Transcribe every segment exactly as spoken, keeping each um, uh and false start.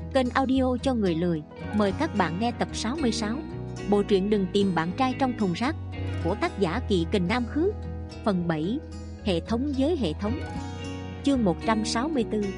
Kênh audio cho người lười. Mời các bạn nghe tập sáu mươi sáu. Bộ truyện Đừng tìm bạn trai trong thùng rác của tác giả Kỵ Kình Nam Khứ. Phần bảy. Hệ thống với hệ thống. Chương một trăm sáu mươi tư.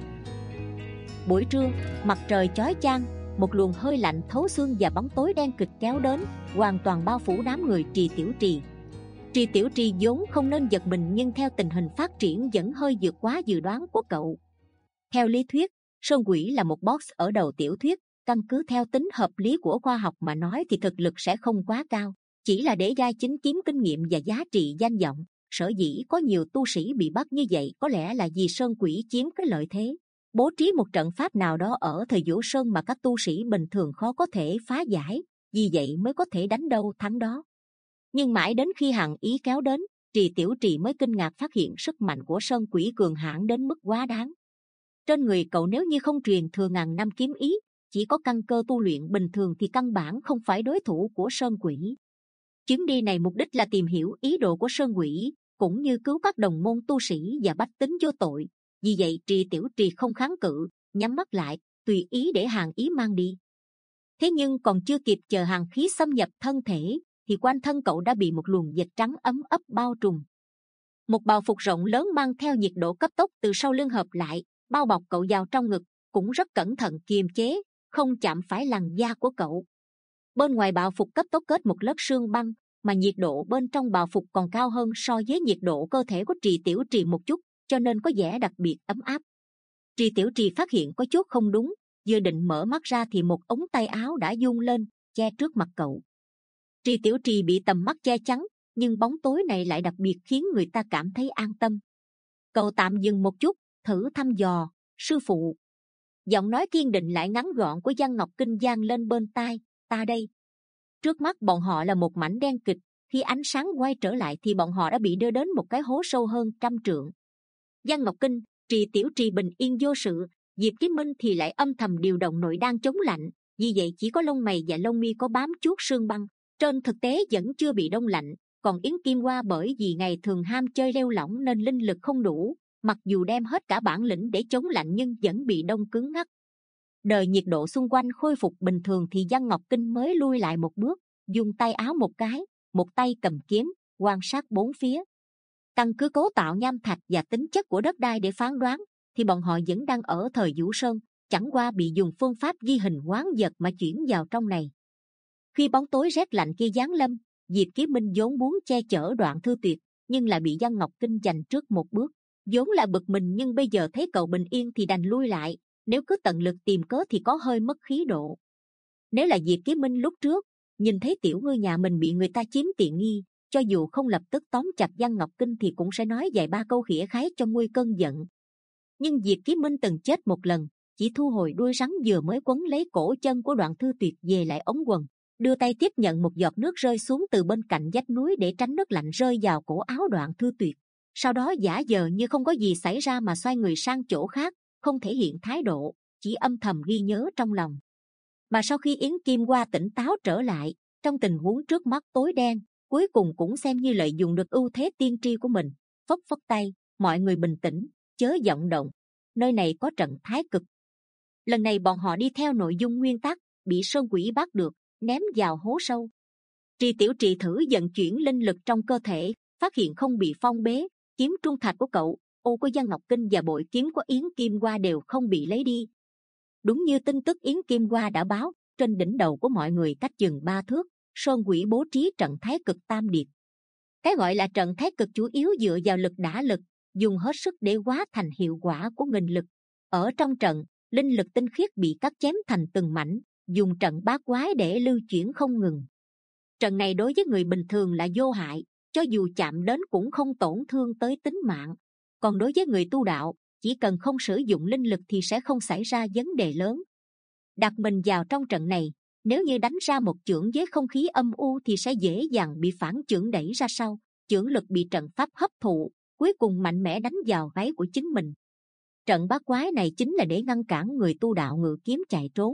Buổi trưa, mặt trời chói chang, một luồng hơi lạnh thấu xương và bóng tối đen kịt kéo đến, hoàn toàn bao phủ đám người Trì Tiểu Trì. Trì Tiểu Trì vốn không nên giật mình, nhưng theo tình hình phát triển vẫn hơi vượt quá dự đoán của cậu. Theo lý thuyết, Sơn Quỷ là một boss ở đầu tiểu thuyết, căn cứ theo tính hợp lý của khoa học mà nói thì thực lực sẽ không quá cao, chỉ là để giai chính kiếm kinh nghiệm và giá trị danh vọng. Sở dĩ có nhiều tu sĩ bị bắt như vậy có lẽ là vì Sơn Quỷ chiếm cái lợi thế, bố trí một trận pháp nào đó ở thời Vũ Sơn mà các tu sĩ bình thường khó có thể phá giải, vì vậy mới có thể đánh đâu thắng đó. Nhưng mãi đến khi hằng ý kéo đến, Trì Tiểu Trì mới kinh ngạc phát hiện sức mạnh của Sơn Quỷ cường hãn đến mức quá đáng. Trên người cậu nếu như không truyền thừa ngàn năm kiếm ý, chỉ có căn cơ tu luyện bình thường thì căn bản không phải đối thủ của Sơn Quỷ. Chuyến đi này mục đích là tìm hiểu ý đồ của Sơn Quỷ, cũng như cứu các đồng môn tu sĩ và bách tính vô tội. Vì vậy Trì Tiểu Trì không kháng cự, nhắm mắt lại, tùy ý để hàn ý mang đi. Thế nhưng còn chưa kịp chờ hàn khí xâm nhập thân thể, thì quanh thân cậu đã bị một luồng dịch trắng ấm ấp bao trùm. Một bào phục rộng lớn mang theo nhiệt độ cấp tốc từ sau lưng hợp lại, bao bọc cậu vào trong ngực, cũng rất cẩn thận kiềm chế, không chạm phải làn da của cậu. Bên ngoài bào phục cấp tốc kết một lớp sương băng, mà nhiệt độ bên trong bào phục còn cao hơn so với nhiệt độ cơ thể của Trì Tiểu Trì một chút, cho nên có vẻ đặc biệt ấm áp. Trì Tiểu Trì phát hiện có chút không đúng, vừa định mở mắt ra thì một ống tay áo đã vung lên, che trước mặt cậu. Trì Tiểu Trì bị tầm mắt che chắn, nhưng bóng tối này lại đặc biệt khiến người ta cảm thấy an tâm. Cậu tạm dừng một chút, thử thăm dò, sư phụ. Giọng nói kiên định lại ngắn gọn của Giang Ngọc Kinh vang lên bên tai, ta đây. Trước mắt bọn họ là một mảnh đen kịch, khi ánh sáng quay trở lại thì bọn họ đã bị đưa đến một cái hố sâu hơn trăm trượng. Giang Ngọc Kinh, Trì Tiểu Trì bình yên vô sự, Diệp Kiếm Minh thì lại âm thầm điều động nội đan chống lạnh, vì vậy chỉ có lông mày và lông mi có bám chuốt sương băng, trên thực tế vẫn chưa bị đông lạnh. Còn Yến Kim Hoa bởi vì ngày thường ham chơi leo lỏng nên linh lực không đủ, mặc dù đem hết cả bản lĩnh để chống lạnh nhưng vẫn bị đông cứng ngắc. Đợi nhiệt độ xung quanh khôi phục bình thường thì Giang Ngọc Kinh mới lui lại một bước, dùng tay áo một cái, một tay cầm kiếm, quan sát bốn phía. Căn cứ cấu tạo nham thạch và tính chất của đất đai để phán đoán, thì bọn họ vẫn đang ở thời Vũ Sơn, chẳng qua bị dùng phương pháp ghi hình hoán vật mà chuyển vào trong này. Khi bóng tối rét lạnh kia giáng lâm, Diệp Kiếm Minh vốn muốn che chở Đoạn Thư Tuyệt, nhưng lại bị Giang Ngọc Kinh giành trước một bước. Vốn là bực mình nhưng bây giờ thấy cậu bình yên thì đành lui lại, nếu cứ tận lực tìm cớ thì có hơi mất khí độ. Nếu là Diệp Kiếm Minh lúc trước, nhìn thấy tiểu ngư nhà mình bị người ta chiếm tiện nghi, cho dù không lập tức tóm chặt Giang Ngọc Kinh thì cũng sẽ nói vài ba câu khỉa khái cho nguôi cơn giận. Nhưng Diệp Kiếm Minh từng chết một lần, chỉ thu hồi đuôi rắn vừa mới quấn lấy cổ chân của Đoạn Thư Tuyệt về lại ống quần, đưa tay tiếp nhận một giọt nước rơi xuống từ bên cạnh vách núi để tránh nước lạnh rơi vào cổ áo Đoạn Thư Tuyệt. Sau đó giả vờ như không có gì xảy ra mà xoay người sang chỗ khác, không thể hiện thái độ, chỉ âm thầm ghi nhớ trong lòng. Mà sau khi Yến Kim Hoa tỉnh táo trở lại, trong tình huống trước mắt tối đen, cuối cùng cũng xem như lợi dụng được ưu thế tiên tri của mình, phất phất tay, mọi người bình tĩnh, chớ vọng động. Nơi này có trận thái cực. Lần này bọn họ đi theo nội dung nguyên tắc, bị Sơn Quỷ bắt được, ném vào hố sâu. Trì Tiểu Trì thử vận chuyển linh lực trong cơ thể, phát hiện không bị phong bế. Kiếm trung thạch của cậu, ô của Giang Ngọc Kinh và bội kiếm của Yến Kim Hoa đều không bị lấy đi. Đúng như tin tức Yến Kim Hoa đã báo, trên đỉnh đầu của mọi người cách chừng ba thước, Sơn Quỷ bố trí trận thái cực tam điệp. Cái gọi là trận thái cực chủ yếu dựa vào lực đả lực, dùng hết sức để hóa thành hiệu quả của nghìn lực. Ở trong trận, linh lực tinh khiết bị cắt chém thành từng mảnh, dùng trận bát quái để lưu chuyển không ngừng. Trận này đối với người bình thường là vô hại, cho dù chạm đến cũng không tổn thương tới tính mạng. Còn đối với người tu đạo, chỉ cần không sử dụng linh lực thì sẽ không xảy ra vấn đề lớn. Đặt mình vào trong trận này, nếu như đánh ra một chưởng với không khí âm u thì sẽ dễ dàng bị phản chưởng đẩy ra sau, chưởng lực bị trận pháp hấp thụ, cuối cùng mạnh mẽ đánh vào gáy của chính mình. Trận bát quái này chính là để ngăn cản người tu đạo ngự kiếm chạy trốn.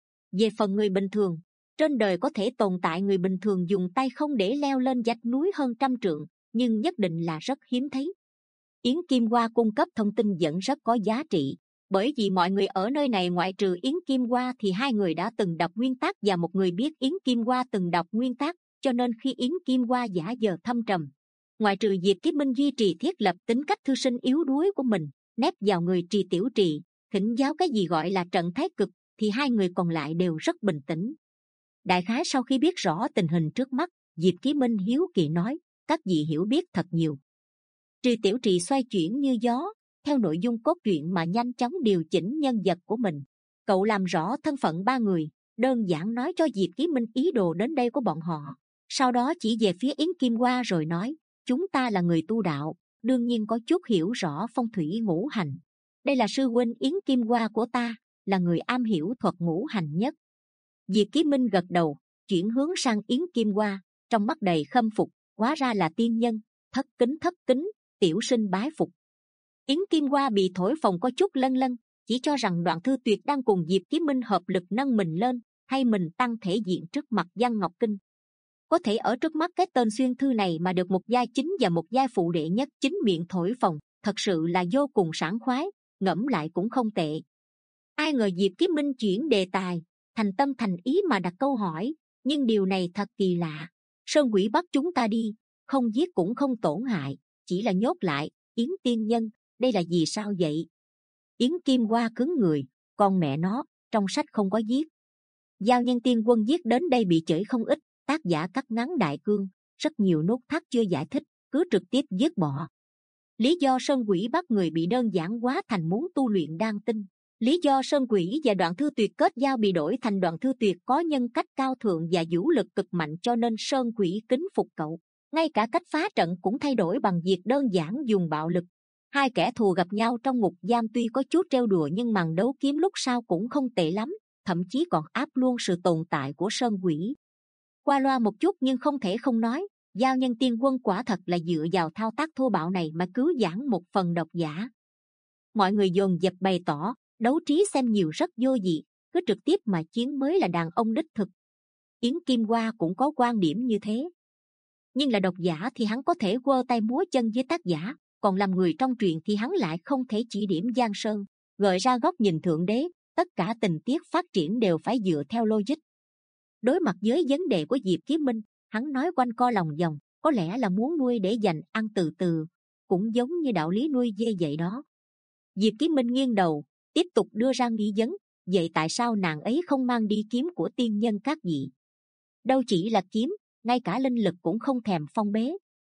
Về phần người bình thường, trên đời có thể tồn tại người bình thường dùng tay không để leo lên vách núi hơn trăm trượng, nhưng nhất định là rất hiếm thấy. Yến Kim Hoa cung cấp thông tin vẫn rất có giá trị. Bởi vì mọi người ở nơi này ngoại trừ Yến Kim Hoa thì hai người đã từng đọc nguyên tác và một người biết Yến Kim Hoa từng đọc nguyên tác, cho nên khi Yến Kim Hoa giả vờ thâm trầm, ngoại trừ Diệp Chí Minh duy trì thiết lập tính cách thư sinh yếu đuối của mình, nép vào người Trì Tiểu Trì, thỉnh giáo cái gì gọi là trận thái cực, thì hai người còn lại đều rất bình tĩnh. Đại khái sau khi biết rõ tình hình trước mắt, Diệp Chí Minh hiếu kỳ nói: các vị hiểu biết thật nhiều. Trì Tiểu Trì xoay chuyển như gió, theo nội dung cốt truyện mà nhanh chóng điều chỉnh nhân vật của mình. Cậu làm rõ thân phận ba người, đơn giản nói cho Diệp Chí Minh ý đồ đến đây của bọn họ, sau đó chỉ về phía Yến Kim Hoa rồi nói: chúng ta là người tu đạo, đương nhiên có chút hiểu rõ phong thủy ngũ hành. Đây là sư huynh Yến Kim Hoa của ta, là người am hiểu thuật ngũ hành nhất. Diệp Chí Minh gật đầu, chuyển hướng sang Yến Kim Hoa, trong mắt đầy khâm phục. Hóa ra là tiên nhân, thất kính thất kính, tiểu sinh bái phục. Yến Kim Hoa bị thổi phồng có chút lân lân, chỉ cho rằng Đoạn Thư Tuyệt đang cùng Diệp Chí Minh hợp lực nâng mình lên, hay mình tăng thể diện trước mặt Giang Ngọc Kinh. Có thể ở trước mắt cái tên xuyên thư này mà được một giai chính và một giai phụ đệ nhất chính miệng thổi phồng, thật sự là vô cùng sảng khoái, ngẫm lại cũng không tệ. Ai ngờ Diệp Chí Minh chuyển đề tài, thành tâm thành ý mà đặt câu hỏi, nhưng điều này thật kỳ lạ. Sơn quỷ bắt chúng ta đi, không giết cũng không tổn hại, chỉ là nhốt lại. Yến tiên nhân, đây là vì sao vậy? Yến Kim Hoa cứng người, con mẹ nó, trong sách không có giết. Giao Nhân Tiên Quân giết đến đây bị chửi không ít, tác giả cắt ngắn đại cương, rất nhiều nút thắt chưa giải thích, cứ trực tiếp giết bỏ. Lý do Sơn quỷ bắt người bị đơn giản hóa thành muốn tu luyện đan tinh. Lý do Sơn quỷ và Đoạn Thư Tuyệt kết giao bị đổi thành Đoạn Thư Tuyệt có nhân cách cao thượng và vũ lực cực mạnh, cho nên Sơn quỷ kính phục cậu. Ngay cả cách phá trận cũng thay đổi bằng việc đơn giản dùng bạo lực. Hai kẻ thù gặp nhau trong ngục giam tuy có chút trêu đùa nhưng màn đấu kiếm lúc sau cũng không tệ lắm, thậm chí còn áp luôn sự tồn tại của Sơn quỷ. Qua loa một chút nhưng không thể không nói, Giao Nhân Tiên Quân quả thật là dựa vào thao tác thô bạo này mà cứu vãn một phần độc giả. Mọi người dồn dập bày tỏ đấu trí xem nhiều rất vô vị, cứ trực tiếp mà chiến mới là đàn ông đích thực. Yến Kim Hoa cũng có quan điểm như thế, nhưng là độc giả thì hắn có thể quơ tay múa chân với tác giả, còn làm người trong truyện thì hắn lại không thể chỉ điểm Giang Sơn, gợi ra góc nhìn thượng đế. Tất cả tình tiết phát triển đều phải dựa theo logic. Đối mặt với vấn đề của Diệp Chí Minh, hắn nói quanh co lòng vòng, có lẽ là muốn nuôi để dành ăn từ từ, cũng giống như đạo lý nuôi dê vậy đó. Diệp Chí Minh nghiêng đầu, tiếp tục đưa ra nghi vấn: vậy tại sao nàng ấy không mang đi kiếm của tiên nhân các vị? Đâu chỉ là kiếm, ngay cả linh lực cũng không thèm phong bế.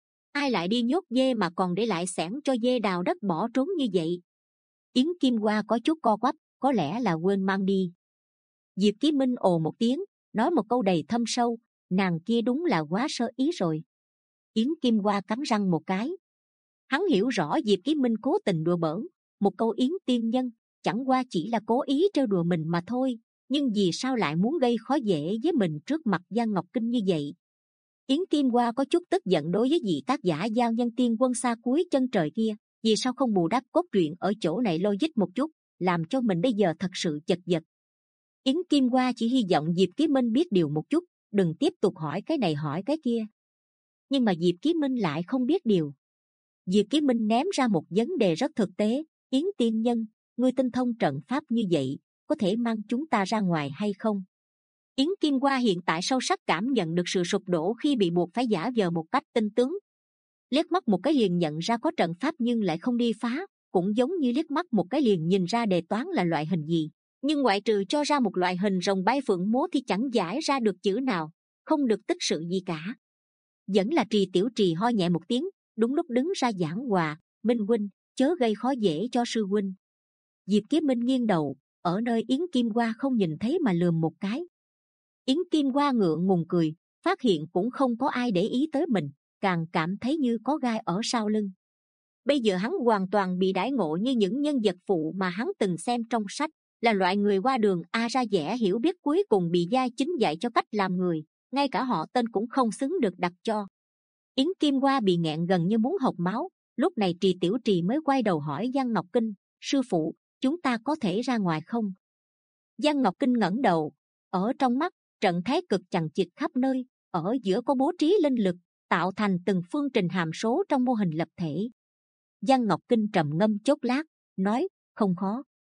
Ai lại đi nhốt dê mà còn để lại xẻng cho dê đào đất bỏ trốn như vậy? Yến Kim Hoa có chút co quắp, có lẽ là quên mang đi. Diệp Chí Minh ồ một tiếng, nói một câu đầy thâm sâu: nàng kia đúng là quá sơ ý rồi. Yến Kim Hoa cắn răng một cái. Hắn hiểu rõ Diệp Chí Minh cố tình đùa bỡn, một câu Yến tiên nhân chẳng qua chỉ là cố ý trêu đùa mình mà thôi, nhưng vì sao lại muốn gây khó dễ với mình trước mặt Giang Ngọc Kinh như vậy? Yến Kim Hoa có chút tức giận đối với vị tác giả Giao Nhân Tiên Quân xa cuối chân trời kia, vì sao không bù đắp cốt truyện ở chỗ này logic một chút, làm cho mình bây giờ thật sự chật vật. Yến Kim Hoa chỉ hy vọng Diệp Chí Minh biết điều một chút, đừng tiếp tục hỏi cái này hỏi cái kia. Nhưng mà Diệp Chí Minh lại không biết điều. Diệp Chí Minh ném ra một vấn đề rất thực tế: Yến tiên nhân, ngươi tinh thông trận pháp như vậy, có thể mang chúng ta ra ngoài hay không? Yến Kim Hoa hiện tại sâu sắc cảm nhận được sự sụp đổ khi bị buộc phải giả vờ một cách tinh tướng. Liếc mắt một cái liền nhận ra có trận pháp nhưng lại không đi phá, cũng giống như liếc mắt một cái liền nhìn ra đề toán là loại hình gì, nhưng ngoại trừ cho ra một loại hình rồng bay phượng múa thì chẳng giải ra được chữ nào, không được tích sự gì cả. Vẫn là Trì Tiểu Trì ho nhẹ một tiếng, đúng lúc đứng ra giảng hòa: Minh huynh, chớ gây khó dễ cho sư huynh. Diệp Chí Minh nghiêng đầu, ở nơi Yến Kim Hoa không nhìn thấy mà lườm một cái. Yến Kim Hoa ngượng ngùng cười, phát hiện cũng không có ai để ý tới mình, càng cảm thấy như có gai ở sau lưng. Bây giờ hắn hoàn toàn bị đãi ngộ như những nhân vật phụ mà hắn từng xem trong sách, là loại người qua đường a ra dẻ hiểu biết cuối cùng bị giai chính dạy cho cách làm người, ngay cả họ tên cũng không xứng được đặt cho. Yến Kim Hoa bị nghẹn gần như muốn hộc máu. Lúc này Trì Tiểu Trì mới quay đầu hỏi Giang Ngọc Kinh: sư phụ, chúng ta có thể ra ngoài không? Giang Ngọc Kinh ngẩng đầu, ở trong mắt trận thái cực chằng chịt khắp nơi, ở giữa có bố trí linh lực, tạo thành từng phương trình hàm số trong mô hình lập thể. Giang Ngọc Kinh trầm ngâm chốc lát, nói: không khó.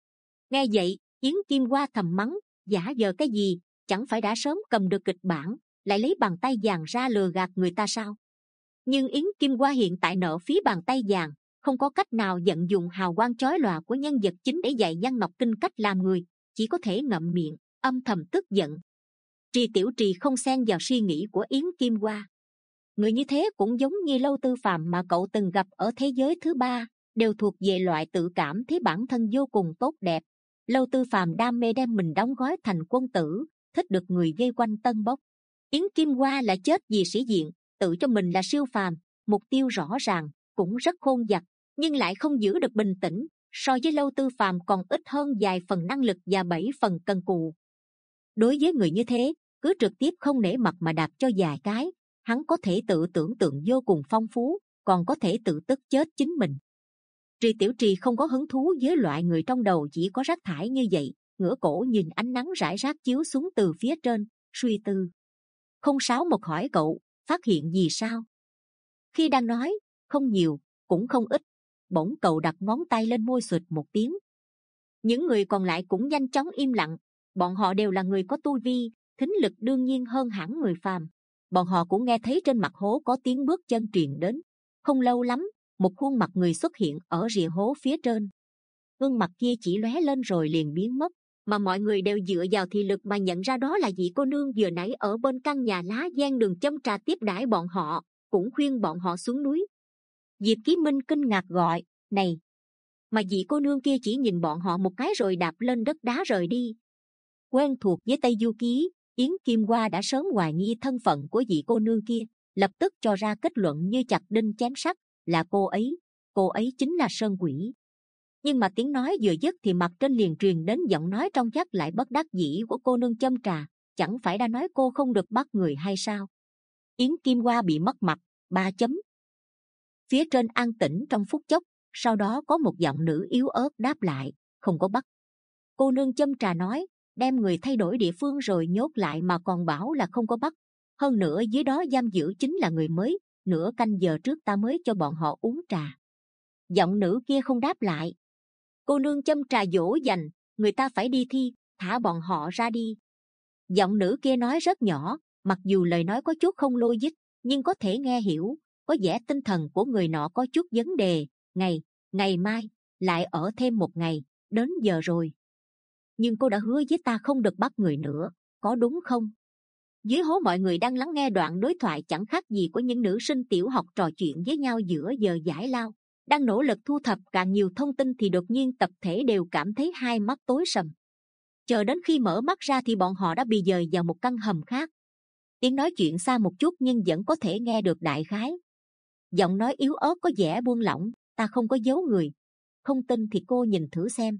Nghe vậy, Yến Kim Hoa thầm mắng, giả vờ cái gì, chẳng phải đã sớm cầm được kịch bản, lại lấy bàn tay vàng ra lừa gạt người ta sao? Nhưng Yến Kim Hoa hiện tại nợ phí bàn tay vàng, không có cách nào vận dụng hào quang chói lòa của nhân vật chính để dạy Giang Ngọc Kinh cách làm người, chỉ có thể ngậm miệng, âm thầm tức giận. Trì Tiểu Trì không xen vào suy nghĩ của Yến Kim Hoa. Người như thế cũng giống như Lâu Tư Phàm mà cậu từng gặp ở thế giới thứ ba, đều thuộc về loại tự cảm thấy bản thân vô cùng tốt đẹp. Lâu Tư Phàm đam mê đem mình đóng gói thành quân tử, thích được người vây quanh tân bốc. Yến Kim Hoa là chết vì sĩ diện, tự cho mình là siêu phàm, mục tiêu rõ ràng, cũng rất khôn vặt, nhưng lại không giữ được bình tĩnh. So với Lâu Tư Phàm còn ít hơn vài phần năng lực và bảy phần cần cù. Đối với người như thế, cứ trực tiếp không nể mặt mà đạp cho vài cái, hắn có thể tự tưởng tượng vô cùng phong phú, còn có thể tự tức chết chính mình. Trì Tiểu Trì không có hứng thú với loại người trong đầu chỉ có rác thải như vậy, ngửa cổ nhìn ánh nắng rải rác chiếu xuống từ phía trên, suy tư. Không Sáu Một hỏi cậu, phát hiện gì sao? Khi đang nói, không nhiều, cũng không ít, bỗng cậu đặt ngón tay lên môi xụt một tiếng. Những người còn lại cũng nhanh chóng im lặng, bọn họ đều là người có tu vi, thính lực đương nhiên hơn hẳn người phàm. Bọn họ cũng nghe thấy trên mặt hố có tiếng bước chân truyền đến. Không lâu lắm, một khuôn mặt người xuất hiện ở rìa hố phía trên. Gương mặt kia chỉ lóe lên rồi liền biến mất, mà mọi người đều dựa vào thị lực mà nhận ra đó là vị cô nương vừa nãy ở bên căn nhà lá ven đường châm trà tiếp đãi bọn họ, cũng khuyên bọn họ xuống núi. Diệp Chí Minh kinh ngạc gọi, này! Mà vị cô nương kia chỉ nhìn bọn họ một cái rồi đạp lên đất đá rời đi. Quen thuộc với Tây Du Ký, Yến Kim Hoa đã sớm hoài nghi thân phận của vị cô nương kia, lập tức cho ra kết luận như chặt đinh chém sắt, là cô ấy, cô ấy chính là Sơn Quỷ. Nhưng mà tiếng nói vừa dứt thì mặt trên liền truyền đến giọng nói trong chắc lại bất đắc dĩ của cô nương châm trà, chẳng phải đã nói cô không được bắt người hay sao? Yến Kim Hoa bị mất mặt, ba chấm. Phía trên an tĩnh trong phút chốc, sau đó có một giọng nữ yếu ớt đáp lại, không có bắt. Cô nương châm trà nói, đem người thay đổi địa phương rồi nhốt lại mà còn bảo là không có bắt. Hơn nữa dưới đó giam giữ chính là người mới, nửa canh giờ trước ta mới cho bọn họ uống trà. Giọng nữ kia không đáp lại. Cô nương châm trà dỗ dành, người ta phải đi thi, thả bọn họ ra đi. Giọng nữ kia nói rất nhỏ, mặc dù lời nói có chút không logic, nhưng có thể nghe hiểu, có vẻ tinh thần của người nọ có chút vấn đề. Ngày, ngày mai, lại ở thêm một ngày, đến giờ rồi. Nhưng cô đã hứa với ta không được bắt người nữa, có đúng không? Dưới hố mọi người đang lắng nghe đoạn đối thoại chẳng khác gì của những nữ sinh tiểu học trò chuyện với nhau giữa giờ giải lao. Đang nỗ lực thu thập càng nhiều thông tin thì đột nhiên tập thể đều cảm thấy hai mắt tối sầm. Chờ đến khi mở mắt ra thì bọn họ đã bị dời vào một căn hầm khác. Tiếng nói chuyện xa một chút nhưng vẫn có thể nghe được đại khái. Giọng nói yếu ớt có vẻ buông lỏng, ta không có giấu người. Không tin thì cô nhìn thử xem.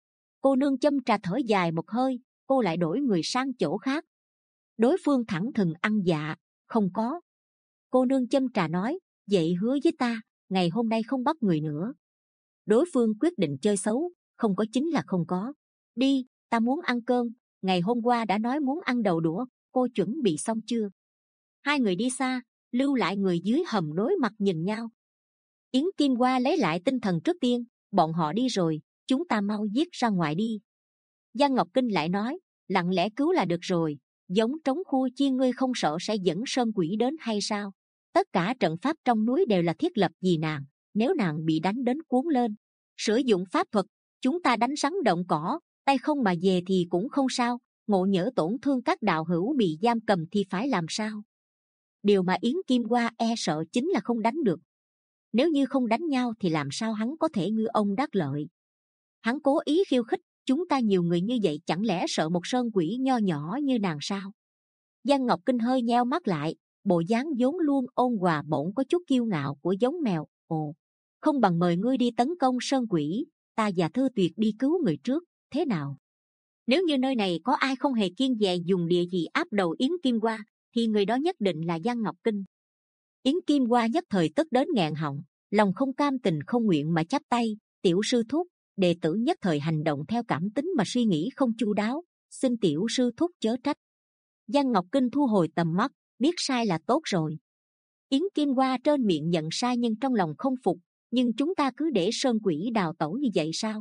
Cô nương châm trà thở dài một hơi, cô lại đổi người sang chỗ khác. Đối phương thẳng thừng ăn dạ, không có. Cô nương châm trà nói, vậy hứa với ta, ngày hôm nay không bắt người nữa. Đối phương quyết định chơi xấu, không có chính là không có. Đi, ta muốn ăn cơm, ngày hôm qua đã nói muốn ăn đầu đũa, cô chuẩn bị xong chưa? Hai người đi xa, lưu lại người dưới hầm đối mặt nhìn nhau. Yến Kim Hoa lấy lại tinh thần trước tiên, bọn họ đi rồi, chúng ta mau giết ra ngoài đi. Giang Ngọc Kinh lại nói, lặng lẽ cứu là được rồi, giống trống khu chiên ngươi không sợ sẽ dẫn sơn quỷ đến hay sao? Tất cả trận pháp trong núi đều là thiết lập vì nàng, nếu nàng bị đánh đến cuốn lên, sử dụng pháp thuật, chúng ta đánh rắn động cỏ, tay không mà về thì cũng không sao. Ngộ nhỡ tổn thương các đạo hữu bị giam cầm thì phải làm sao? Điều mà Yến Kim Hoa e sợ chính là không đánh được. Nếu như không đánh nhau thì làm sao hắn có thể ngư ông đắc lợi? Hắn cố ý khiêu khích, chúng ta nhiều người như vậy chẳng lẽ sợ một sơn quỷ nho nhỏ như nàng sao? Giang Ngọc Kinh hơi nheo mắt lại, bộ dáng vốn luôn ôn hòa bỗng có chút kiêu ngạo của giống mèo. Ồ, không bằng mời ngươi đi tấn công sơn quỷ, ta và Thư Tuyệt đi cứu người trước, thế nào? Nếu như nơi này có ai không hề kiêng dè dùng địa vị áp đầu Yến Kim Hoa, thì người đó nhất định là Giang Ngọc Kinh. Yến Kim Hoa nhất thời tức đến nghẹn họng, lòng không cam tình không nguyện mà chắp tay, tiểu sư thúc. Đệ tử nhất thời hành động theo cảm tính mà suy nghĩ không chu đáo, xin tiểu sư thúc chớ trách. Giang Ngọc Kinh thu hồi tầm mắt, biết sai là tốt rồi. Yến Kim Hoa trên miệng nhận sai nhưng trong lòng không phục, nhưng chúng ta cứ để sơn quỷ đào tẩu như vậy sao?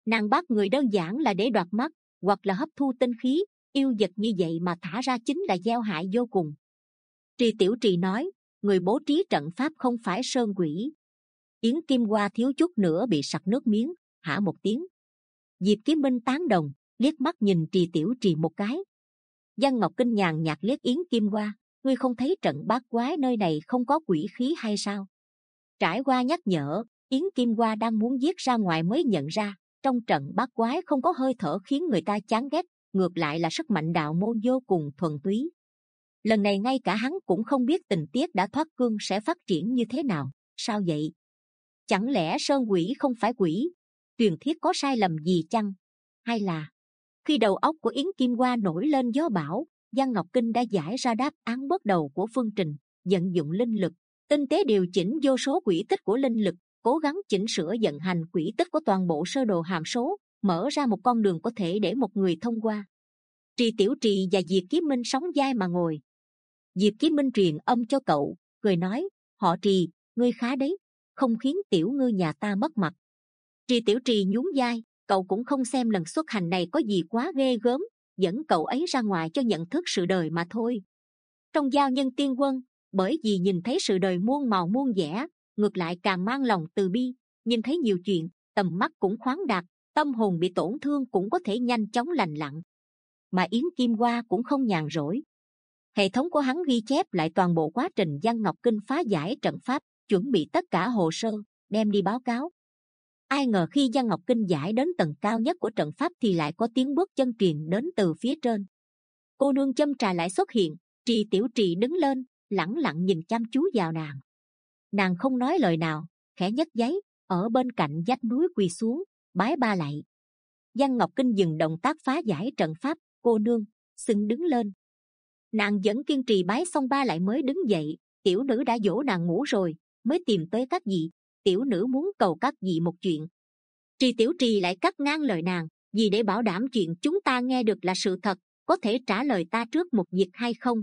Nàng bắt người đơn giản là để đoạt mắt, hoặc là hấp thu tinh khí. Yêu vật như vậy mà thả ra chính là gieo hại vô cùng. Trì Tiểu Trì nói, người bố trí trận pháp không phải sơn quỷ. Yến Kim Hoa thiếu chút nữa bị sặc nước miếng, hả một tiếng. Diệp Kiếm Minh tán đồng, liếc mắt nhìn Trì Tiểu Trì một cái. Giang Ngọc Kinh nhàn nhạt liếc Yến Kim Hoa, ngươi không thấy trận bát quái nơi này không có quỷ khí hay sao? Trải qua nhắc nhở, Yến Kim Hoa đang muốn giết ra ngoài mới nhận ra, trong trận bát quái không có hơi thở khiến người ta chán ghét, ngược lại là sức mạnh đạo môn vô cùng thuần túy. Lần này ngay cả hắn cũng không biết tình tiết đã thoát cương sẽ phát triển như thế nào. Sao vậy? Chẳng lẽ sơn quỷ không phải quỷ? Truyền thuyết có sai lầm gì chăng? Hay là... Khi đầu óc của Yến Kim Hoa nổi lên gió bão, Giang Ngọc Kinh đã giải ra đáp án bước đầu của phương trình, vận dụng linh lực, tinh tế điều chỉnh vô số quỹ tích của linh lực, cố gắng chỉnh sửa vận hành quỹ tích của toàn bộ sơ đồ hàm số, mở ra một con đường có thể để một người thông qua. Trì Tiểu Trì và Diệp Kiếm Minh sóng vai mà ngồi. Diệp Kiếm Minh truyền âm cho cậu, cười nói, họ Trì, ngươi khá đấy, không khiến tiểu ngư nhà ta mất mặt. Trì Tiểu Trì nhún vai, cậu cũng không xem lần xuất hành này có gì quá ghê gớm, dẫn cậu ấy ra ngoài cho nhận thức sự đời mà thôi. Trong giao nhân tiên quân, bởi vì nhìn thấy sự đời muôn màu muôn vẻ, ngược lại càng mang lòng từ bi, nhìn thấy nhiều chuyện, tầm mắt cũng khoáng đạt, tâm hồn bị tổn thương cũng có thể nhanh chóng lành lặn. Mà Yến Kim Hoa cũng không nhàn rỗi. Hệ thống của hắn ghi chép lại toàn bộ quá trình Giang Ngọc Kinh phá giải trận pháp, chuẩn bị tất cả hồ sơ, đem đi báo cáo. Ai ngờ khi Giang Ngọc Kinh giải đến tầng cao nhất của trận pháp thì lại có tiếng bước chân truyền đến từ phía trên. Cô nương châm trà lại xuất hiện, Trì Tiểu Trì đứng lên, lẳng lặng nhìn chăm chú vào nàng. Nàng không nói lời nào, khẽ nhấc giấy, ở bên cạnh vách núi quỳ xuống, bái ba lạy. Giang Ngọc Kinh dừng động tác phá giải trận pháp, cô nương, xin đứng lên. Nàng vẫn kiên trì bái xong ba lạy mới đứng dậy. Tiểu nữ đã dỗ nàng ngủ rồi, mới tìm tới các vị. Tiểu nữ muốn cầu các vị một chuyện. Trì Tiểu Trì lại cắt ngang lời nàng, vì để bảo đảm chuyện chúng ta nghe được là sự thật, có thể trả lời ta trước một việc hay không?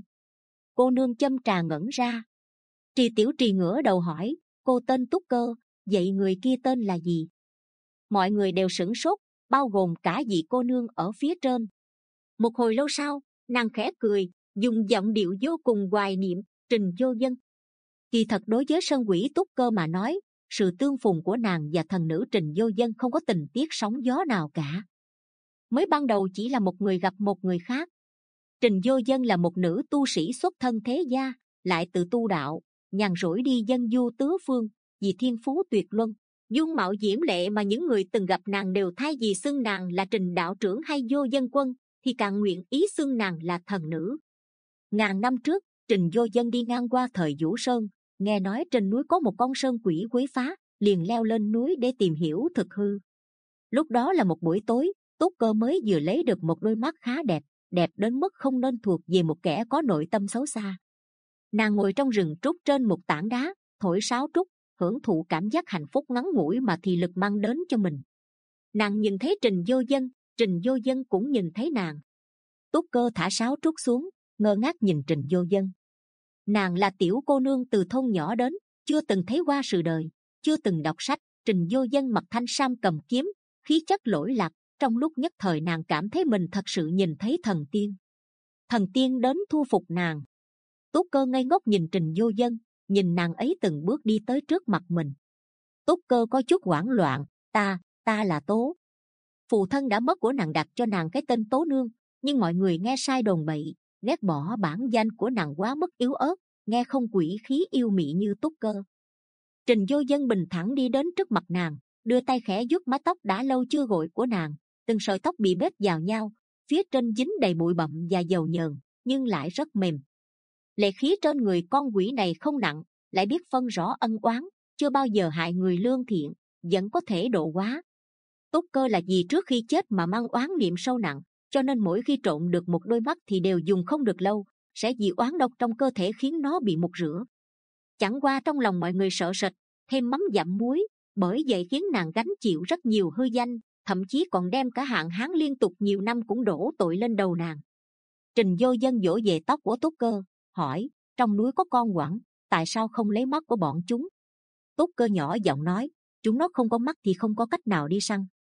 Cô nương châm trà ngẩn ra. Trì Tiểu Trì ngửa đầu hỏi, cô tên Túc Cơ, vậy người kia tên là gì? Mọi người đều sửng sốt, bao gồm cả vị cô nương ở phía trên. Một hồi lâu sau, nàng khẽ cười, dùng giọng điệu vô cùng hoài niệm, Trình Vô Dân. Kỳ thật đối với sơn quỷ Túc Cơ mà nói, sự tương phùng của nàng và thần nữ Trình Vô Dân không có tình tiết sóng gió nào cả. Mới ban đầu chỉ là một người gặp một người khác. Trình Vô Dân là một nữ tu sĩ xuất thân thế gia, lại tự tu đạo, nhàn rỗi đi dân du tứ phương, vì thiên phú tuyệt luân, dung mạo diễm lệ mà những người từng gặp nàng đều thay vì xưng nàng là Trình đạo trưởng hay Vô Dân quân, thì càng nguyện ý xưng nàng là thần nữ. Ngàn năm trước, Trình Vô Dân đi ngang qua thời Vũ Sơn, nghe nói trên núi có một con sơn quỷ quấy phá, liền leo lên núi để tìm hiểu thực hư. Lúc đó là một buổi tối, Túc Cơ mới vừa lấy được một đôi mắt khá đẹp, đẹp đến mức không nên thuộc về một kẻ có nội tâm xấu xa. Nàng ngồi trong rừng trúc trên một tảng đá, thổi sáo trúc, hưởng thụ cảm giác hạnh phúc ngắn ngủi mà thị lực mang đến cho mình. Nàng nhìn thấy Trình Vô Dân, Trình Vô Dân cũng nhìn thấy nàng. Túc Cơ thả sáo trúc xuống, ngơ ngác nhìn Trình Vô Dân. Nàng là tiểu cô nương từ thôn nhỏ đến, chưa từng thấy qua sự đời, chưa từng đọc sách. Trình Vô Dân mặc thanh sam cầm kiếm, khí chất lỗi lạc. Trong lúc nhất thời nàng cảm thấy mình thật sự nhìn thấy thần tiên. Thần tiên đến thu phục nàng. Túc Cơ ngây ngốc nhìn Trình Vô Dân, nhìn nàng ấy từng bước đi tới trước mặt mình. Túc Cơ có chút hoảng loạn. Ta, ta là Tố. Phụ thân đã mất của nàng đặt cho nàng cái tên Tố Nương, nhưng mọi người nghe sai đồn bậy, ghét bỏ bản danh của nàng quá mức yếu ớt, nghe không quỷ khí yêu mị như Túc Cơ. Trình Vô Dân bình thản đi đến trước mặt nàng, đưa tay khẽ vuốt mái tóc đã lâu chưa gội của nàng. Từng sợi tóc bị bết vào nhau, phía trên dính đầy bụi bặm và dầu nhờn, nhưng lại rất mềm. Lệ khí trên người con quỷ này không nặng, lại biết phân rõ ân oán, chưa bao giờ hại người lương thiện, vẫn có thể độ hóa. Túc Cơ là vì trước khi chết mà mang oán niệm sâu nặng, cho nên mỗi khi trộn được một đôi mắt thì đều dùng không được lâu, sẽ vì oán độc trong cơ thể khiến nó bị mục rửa. Chẳng qua trong lòng mọi người sợ sệt, thêm mắm dặm muối, bởi vậy khiến nàng gánh chịu rất nhiều hư danh, thậm chí còn đem cả hạn hán liên tục nhiều năm cũng đổ tội lên đầu nàng. Trình Vô Dân vỗ về tóc của Túc Cơ, hỏi, trong núi có con quẳng, tại sao không lấy mắt của bọn chúng? Túc Cơ nhỏ giọng nói, chúng nó không có mắt thì không có cách nào đi săn,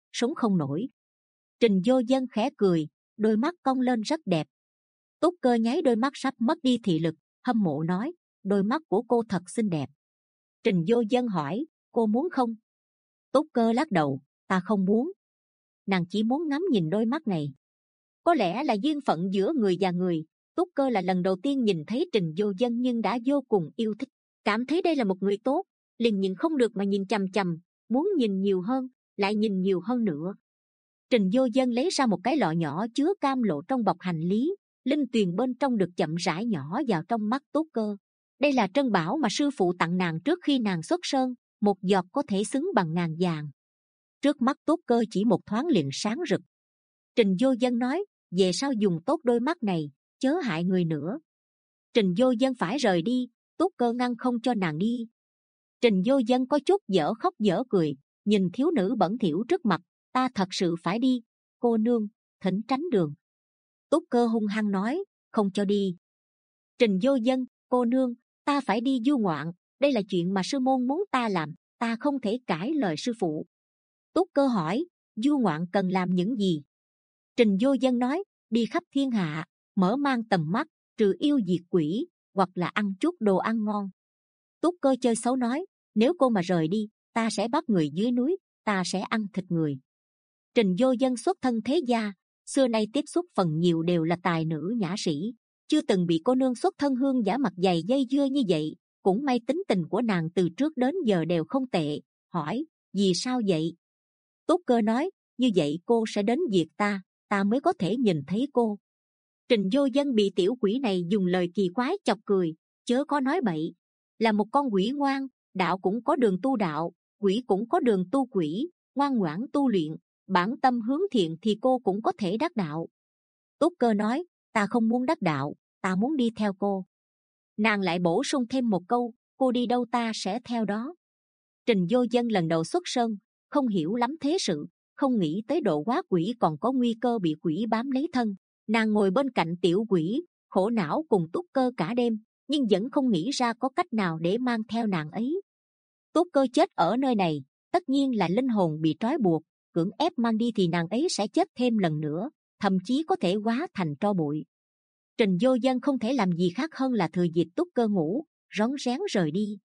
sống không nổi. Trình Vô Dân khẽ cười, đôi mắt cong lên rất đẹp. Túc Cơ nháy đôi mắt sắp mất đi thị lực, hâm mộ nói, đôi mắt của cô thật xinh đẹp. Trình Vô Dân hỏi, cô muốn không? Túc Cơ lắc đầu, ta không muốn. Nàng chỉ muốn ngắm nhìn đôi mắt này. Có lẽ là duyên phận giữa người và người, Túc Cơ là lần đầu tiên nhìn thấy Trình Vô Dân nhưng đã vô cùng yêu thích, cảm thấy đây là một người tốt, liền nhìn không được mà nhìn chằm chằm, muốn nhìn nhiều hơn, lại nhìn nhiều hơn nữa. Trình Vô Dân lấy ra một cái lọ nhỏ chứa cam lộ trong bọc hành lý, linh tuyền bên trong được chậm rãi nhỏ vào trong mắt Túc Cơ. Đây là trân bảo mà sư phụ tặng nàng trước khi nàng xuất sơn, một giọt có thể xứng bằng ngàn vàng. Trước mắt Túc Cơ chỉ một thoáng liền sáng rực. Trình Vô Dân nói, về sau dùng tốt đôi mắt này, chớ hại người nữa. Trình Vô Dân phải rời đi, Túc Cơ ngăn không cho nàng đi. Trình Vô Dân có chút dở khóc dở cười, nhìn thiếu nữ bẩn thỉu trước mặt, ta thật sự phải đi, cô nương, thỉnh tránh đường. Túc Cơ hung hăng nói, không cho đi. Trình Vô Dân, cô nương, ta phải đi du ngoạn, đây là chuyện mà sư môn muốn ta làm, ta không thể cãi lời sư phụ. Túc Cơ hỏi, du ngoạn cần làm những gì? Trình Vô Dân nói, đi khắp thiên hạ, mở mang tầm mắt, trừ yêu diệt quỷ, hoặc là ăn chút đồ ăn ngon. Túc Cơ chơi xấu nói, nếu cô mà rời đi, ta sẽ bắt người dưới núi, ta sẽ ăn thịt người. Trình Vô Dân xuất thân thế gia, xưa nay tiếp xúc phần nhiều đều là tài nữ nhã sĩ, chưa từng bị cô nương xuất thân hương giả mặt dày dây dưa như vậy. Cũng may tính tình của nàng từ trước đến giờ đều không tệ. Hỏi, vì sao vậy? Túc Cơ nói, như vậy cô sẽ đến diệt ta, ta mới có thể nhìn thấy cô. Trình Vô Dân bị tiểu quỷ này dùng lời kỳ quái chọc cười, chớ có nói bậy. Là một con quỷ ngoan, đạo cũng có đường tu đạo, quỷ cũng có đường tu quỷ, ngoan ngoãn tu luyện, bản tâm hướng thiện thì cô cũng có thể đắc đạo. Túc Cơ nói, ta không muốn đắc đạo, ta muốn đi theo cô. Nàng lại bổ sung thêm một câu, cô đi đâu ta sẽ theo đó. Trình Vô Dân lần đầu xuất sơn, không hiểu lắm thế sự, không nghĩ tới độ hóa quỷ còn có nguy cơ bị quỷ bám lấy thân. Nàng ngồi bên cạnh tiểu quỷ, khổ não cùng Túc Cơ cả đêm, nhưng vẫn không nghĩ ra có cách nào để mang theo nàng ấy. Túc Cơ chết ở nơi này, tất nhiên là linh hồn bị trói buộc, cưỡng ép mang đi thì nàng ấy sẽ chết thêm lần nữa, thậm chí có thể hóa thành tro bụi. Trình Vô Dân không thể làm gì khác hơn là thừa dịp Túc Cơ ngủ, rón rén rời đi.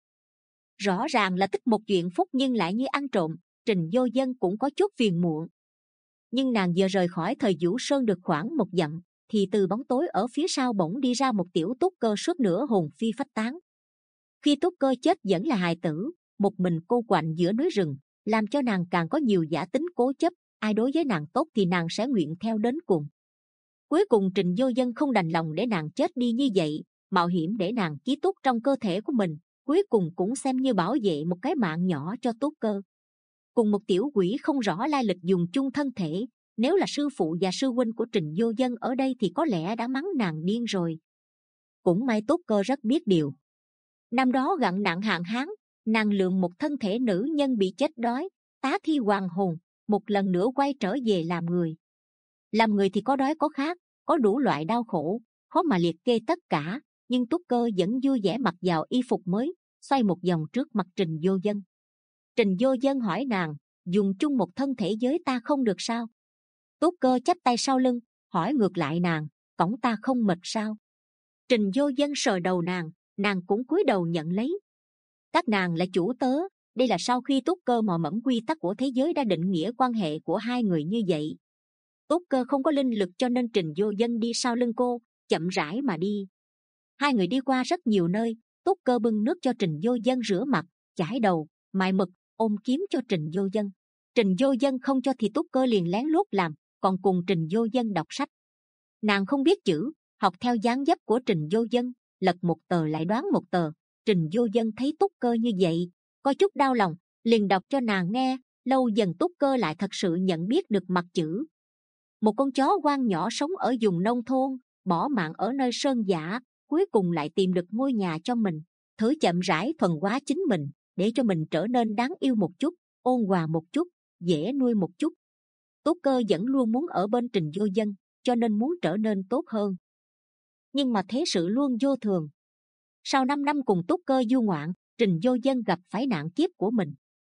Rõ ràng là tích một chuyện phúc nhưng lại như ăn trộm. Trình Vô Dân cũng có chút phiền muộn. Nhưng nàng vừa rời khỏi thời Vũ Sơn được khoảng một dặm, thì từ bóng tối ở phía sau bỗng đi ra một tiểu Túc Cơ suốt nửa hồn phi phách tán. Khi Túc Cơ chết vẫn là hài tử, một mình cô quạnh giữa núi rừng, làm cho nàng càng có nhiều giả tính cố chấp. Ai đối với nàng tốt thì nàng sẽ nguyện theo đến cùng. Cuối cùng Trình Vô Dân không đành lòng để nàng chết đi như vậy, mạo hiểm để nàng ký túc trong cơ thể của mình, cuối cùng cũng xem như bảo vệ một cái mạng nhỏ cho Túc Cơ. Cùng một tiểu quỷ không rõ lai lịch dùng chung thân thể, nếu là sư phụ và sư huynh của Trình Vô Dân ở đây thì có lẽ đã mắng nàng điên rồi. Cũng may Túc Cơ rất biết điều. Năm đó gặn nặng hạn hán, nàng lượm một thân thể nữ nhân bị chết đói, tá thi hoàng hồn, một lần nữa quay trở về làm người. Làm người thì có đói có khát, có đủ loại đau khổ, khó mà liệt kê tất cả, nhưng Túc Cơ vẫn vui vẻ mặc vào y phục mới, xoay một vòng trước mặt Trình Vô Dân. Trình Vô Dân hỏi nàng, dùng chung một thân thể với ta không được sao? Túc Cơ chắp tay sau lưng, hỏi ngược lại nàng, cõng ta không mệt sao? Trình Vô Dân sờ đầu nàng, nàng cũng cúi đầu nhận lấy. Các nàng là chủ tớ, đây là sau khi Túc Cơ mò mẫm quy tắc của thế giới đã định nghĩa quan hệ của hai người như vậy. Túc Cơ không có linh lực cho nên Trình Vô Dân đi sau lưng cô, chậm rãi mà đi. Hai người đi qua rất nhiều nơi, Túc Cơ bưng nước cho Trình Vô Dân rửa mặt, chải đầu, mài mực, ôm kiếm cho Trình Vô Dân. Trình Vô Dân không cho thì Túc Cơ liền lén lút làm, còn cùng Trình Vô Dân đọc sách. Nàng không biết chữ, học theo dáng dấp của Trình Vô Dân, lật một tờ lại đoán một tờ. Trình Vô Dân thấy Túc Cơ như vậy, có chút đau lòng, liền đọc cho nàng nghe. Lâu dần Túc Cơ lại thật sự nhận biết được mặt chữ. Một con chó hoang nhỏ sống ở vùng nông thôn, bỏ mạng ở nơi sơn dã, cuối cùng lại tìm được ngôi nhà cho mình, thử chậm rãi thuần hóa chính mình, để cho mình trở nên đáng yêu một chút, ôn hòa một chút, dễ nuôi một chút. Túc Cơ vẫn luôn muốn ở bên Trình Vô Dân, cho nên muốn trở nên tốt hơn. Nhưng mà thế sự luôn vô thường. Sau năm năm cùng Túc Cơ du ngoạn, Trình Vô Dân gặp phải nạn kiếp của mình.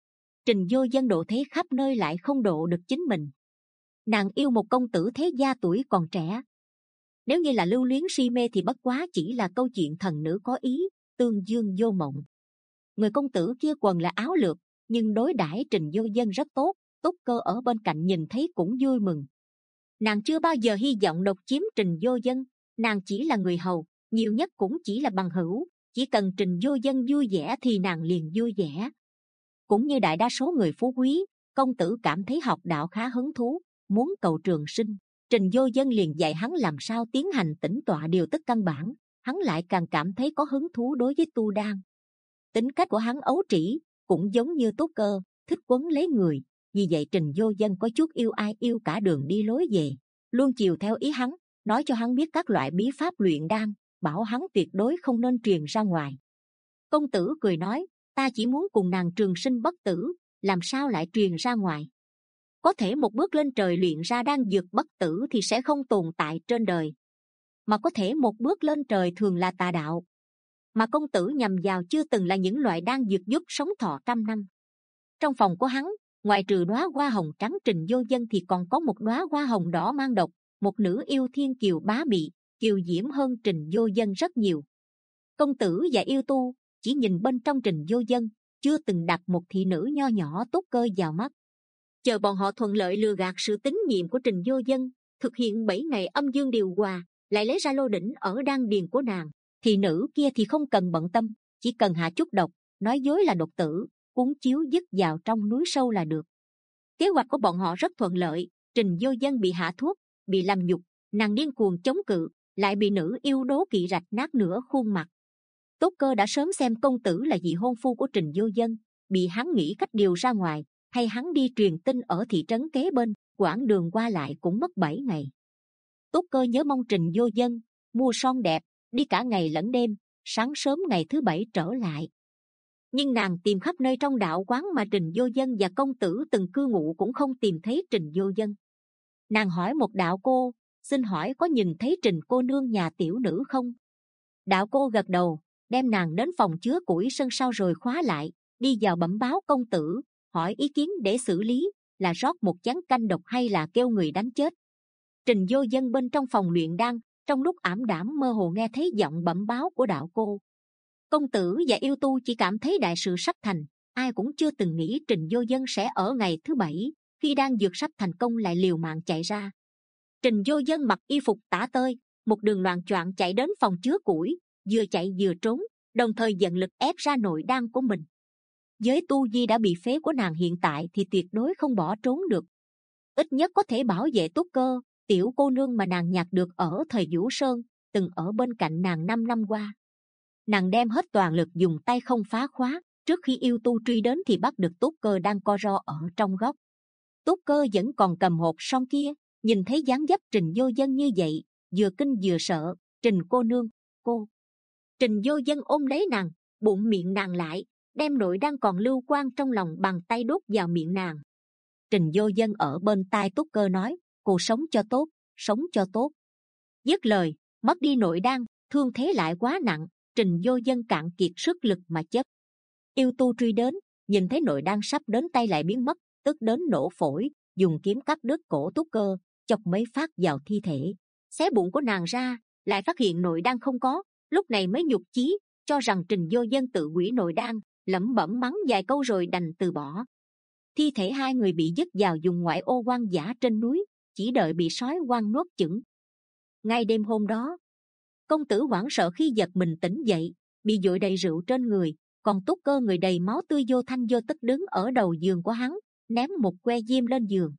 Trình Vô Dân độ thế khắp nơi lại không độ được chính mình. Nàng yêu một công tử thế gia tuổi còn trẻ. Nếu như là lưu luyến si mê thì bất quá chỉ là câu chuyện thần nữ có ý, tương dương vô mộng. Người công tử kia quần là áo lược, nhưng đối đãi Trình Vô Dân rất tốt. Túc Cơ ở bên cạnh nhìn thấy cũng vui mừng. Nàng chưa bao giờ hy vọng độc chiếm Trình Vô Dân, nàng chỉ là người hầu, nhiều nhất cũng chỉ là bằng hữu. Chỉ cần Trình Vô Dân vui vẻ thì nàng liền vui vẻ. Cũng như đại đa số người phú quý, công tử cảm thấy học đạo khá hứng thú, muốn cầu trường sinh. Trình Vô Dân liền dạy hắn làm sao tiến hành tĩnh tọa điều tức căn bản. Hắn lại càng cảm thấy có hứng thú đối với tu đan. Tính cách của hắn ấu trĩ, cũng giống như Túc Cơ, thích quấn lấy người. Vì vậy Trình Vô Dân có chút yêu ai yêu cả đường đi lối về, luôn chiều theo ý hắn, nói cho hắn biết các loại bí pháp luyện đan, bảo hắn tuyệt đối không nên truyền ra ngoài. Công tử cười nói, ta chỉ muốn cùng nàng trường sinh bất tử, làm sao lại truyền ra ngoài? Có thể một bước lên trời luyện ra đan dược bất tử thì sẽ không tồn tại trên đời, mà có thể một bước lên trời thường là tà đạo. Mà công tử nhằm vào chưa từng là những loại đan dược giúp sống thọ trăm năm. Trong phòng của hắn, ngoài trừ đóa hoa hồng trắng Trình Vô Dân thì còn có một đóa hoa hồng đỏ mang độc, một nữ yêu thiên kiều bá mị, kiều diễm hơn Trình Vô Dân rất nhiều. Công tử và yêu tu chỉ nhìn bên trong Trình Vô Dân, chưa từng đặt một thị nữ nho nhỏ Túc Cơ vào mắt. Chờ bọn họ thuận lợi lừa gạt sự tín nhiệm của Trình Vô Dân, thực hiện bảy ngày âm dương điều hòa, lại lấy ra lô đỉnh ở đan điền của nàng. Thị nữ kia thì không cần bận tâm, chỉ cần hạ chút độc, nói dối là độc tử, cuốn chiếu dứt vào trong núi sâu là được. Kế hoạch của bọn họ rất thuận lợi. Trình Vô Dân bị hạ thuốc, bị làm nhục, nàng điên cuồng chống cự, lại bị nữ yêu đố kỵ rạch nát nửa khuôn mặt. Túc Cơ đã sớm xem công tử là vị hôn phu của Trình Vô Dân, bị hắn nghĩ cách điều ra ngoài, hay hắn đi truyền tin ở thị trấn kế bên, quãng đường qua lại cũng mất bảy ngày. Túc Cơ nhớ mong Trình Vô Dân mua son đẹp, đi cả ngày lẫn đêm, sáng sớm ngày thứ bảy trở lại. Nhưng nàng tìm khắp nơi trong đạo quán mà Trình Vô Dân và công tử từng cư ngụ cũng không tìm thấy Trình Vô Dân. Nàng hỏi một đạo cô, xin hỏi có nhìn thấy Trình cô nương nhà tiểu nữ không? Đạo cô gật đầu, đem nàng đến phòng chứa củi sân sau rồi khóa lại, đi vào bẩm báo công tử, hỏi ý kiến để xử lý, là rót một chén canh độc hay là kêu người đánh chết. Trình Vô Dân bên trong phòng luyện đan, trong lúc ảm đạm mơ hồ nghe thấy giọng bẩm báo của đạo cô. Công tử và yêu tu chỉ cảm thấy đại sự sắp thành, ai cũng chưa từng nghĩ Trình Vô Dân sẽ ở ngày thứ bảy, khi đang dược sắp thành công lại liều mạng chạy ra. Trình Vô Dân mặc y phục tả tơi, một đường loạng choạng chạy đến phòng chứa củi, vừa chạy vừa trốn, đồng thời dần lực ép ra nội đan của mình. Với tu vi đã bị phế của nàng hiện tại thì tuyệt đối không bỏ trốn được. Ít nhất có thể bảo vệ Túc Cơ, tiểu cô nương mà nàng nhặt được ở thời Vũ Sơn, từng ở bên cạnh nàng năm năm qua. Nàng đem hết toàn lực dùng tay không phá khóa, trước khi yêu tu truy đến thì bắt được Túc Cơ đang co ro ở trong góc. Túc Cơ vẫn còn cầm hộp son kia, nhìn thấy dáng dấp Trình Vô Dân như vậy, vừa kinh vừa sợ. Trình cô nương, cô. Trình Vô Dân ôm lấy nàng, bụng miệng nàng lại, đem nội đang còn lưu quan trong lòng bằng tay đút vào miệng nàng. Trình Vô Dân ở bên tai Túc Cơ nói, cô sống cho tốt, sống cho tốt. Dứt lời, mất đi nội đan, thương thế lại quá nặng. Trình Vô Dân cạn kiệt sức lực mà chết. Yêu tu truy đến, nhìn thấy nội đan sắp đến tay lại biến mất, tức đến nổ phổi, dùng kiếm cắt đứt cổ Túc Cơ, chọc mấy phát vào thi thể, xé bụng của nàng ra, lại phát hiện nội đan không có, lúc này mới nhục chí, cho rằng Trình Vô Dân tự hủy nội đan, lẩm bẩm mắng vài câu rồi đành từ bỏ. Thi thể hai người bị dứt vào vùng ngoại ô hoang dã trên núi, chỉ đợi bị sói hoang nuốt chửng. Ngay đêm hôm đó, công tử hoảng sợ khi giật mình tỉnh dậy, bị dội đầy rượu trên người, còn Túc Cơ người đầy máu tươi vô thanh vô tức đứng ở đầu giường của hắn, ném một que diêm lên giường.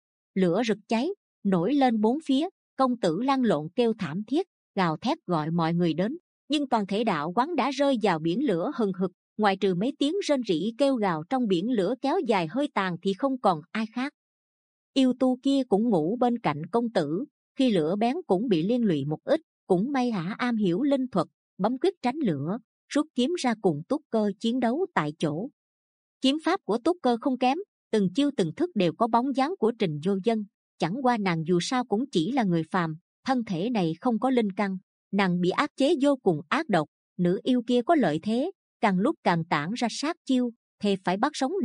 Lửa rực cháy, nổi lên bốn phía, công tử lăn lộn kêu thảm thiết, gào thét gọi mọi người đến, nhưng toàn thể đạo quán đã rơi vào biển lửa hừng hực, ngoài trừ mấy tiếng rên rỉ kêu gào trong biển lửa kéo dài hơi tàn thì không còn ai khác. Yêu tu kia cũng ngủ bên cạnh công tử, khi lửa bén cũng bị liên lụy một ít, cũng may hả am hiểu linh thuật, bấm quyết tránh lửa, rút kiếm ra cùng Túc Cơ chiến đấu tại chỗ. Kiếm pháp của Túc Cơ không kém, từng chiêu từng thức đều có bóng dáng của Trình Vô Dân, chẳng qua nàng dù sao cũng chỉ là người phàm, thân thể này không có linh căn, nàng bị áp chế vô cùng ác độc. Nữ yêu kia có lợi thế, càng lúc càng tản ra sát chiêu, thề phải bắt sống nàng,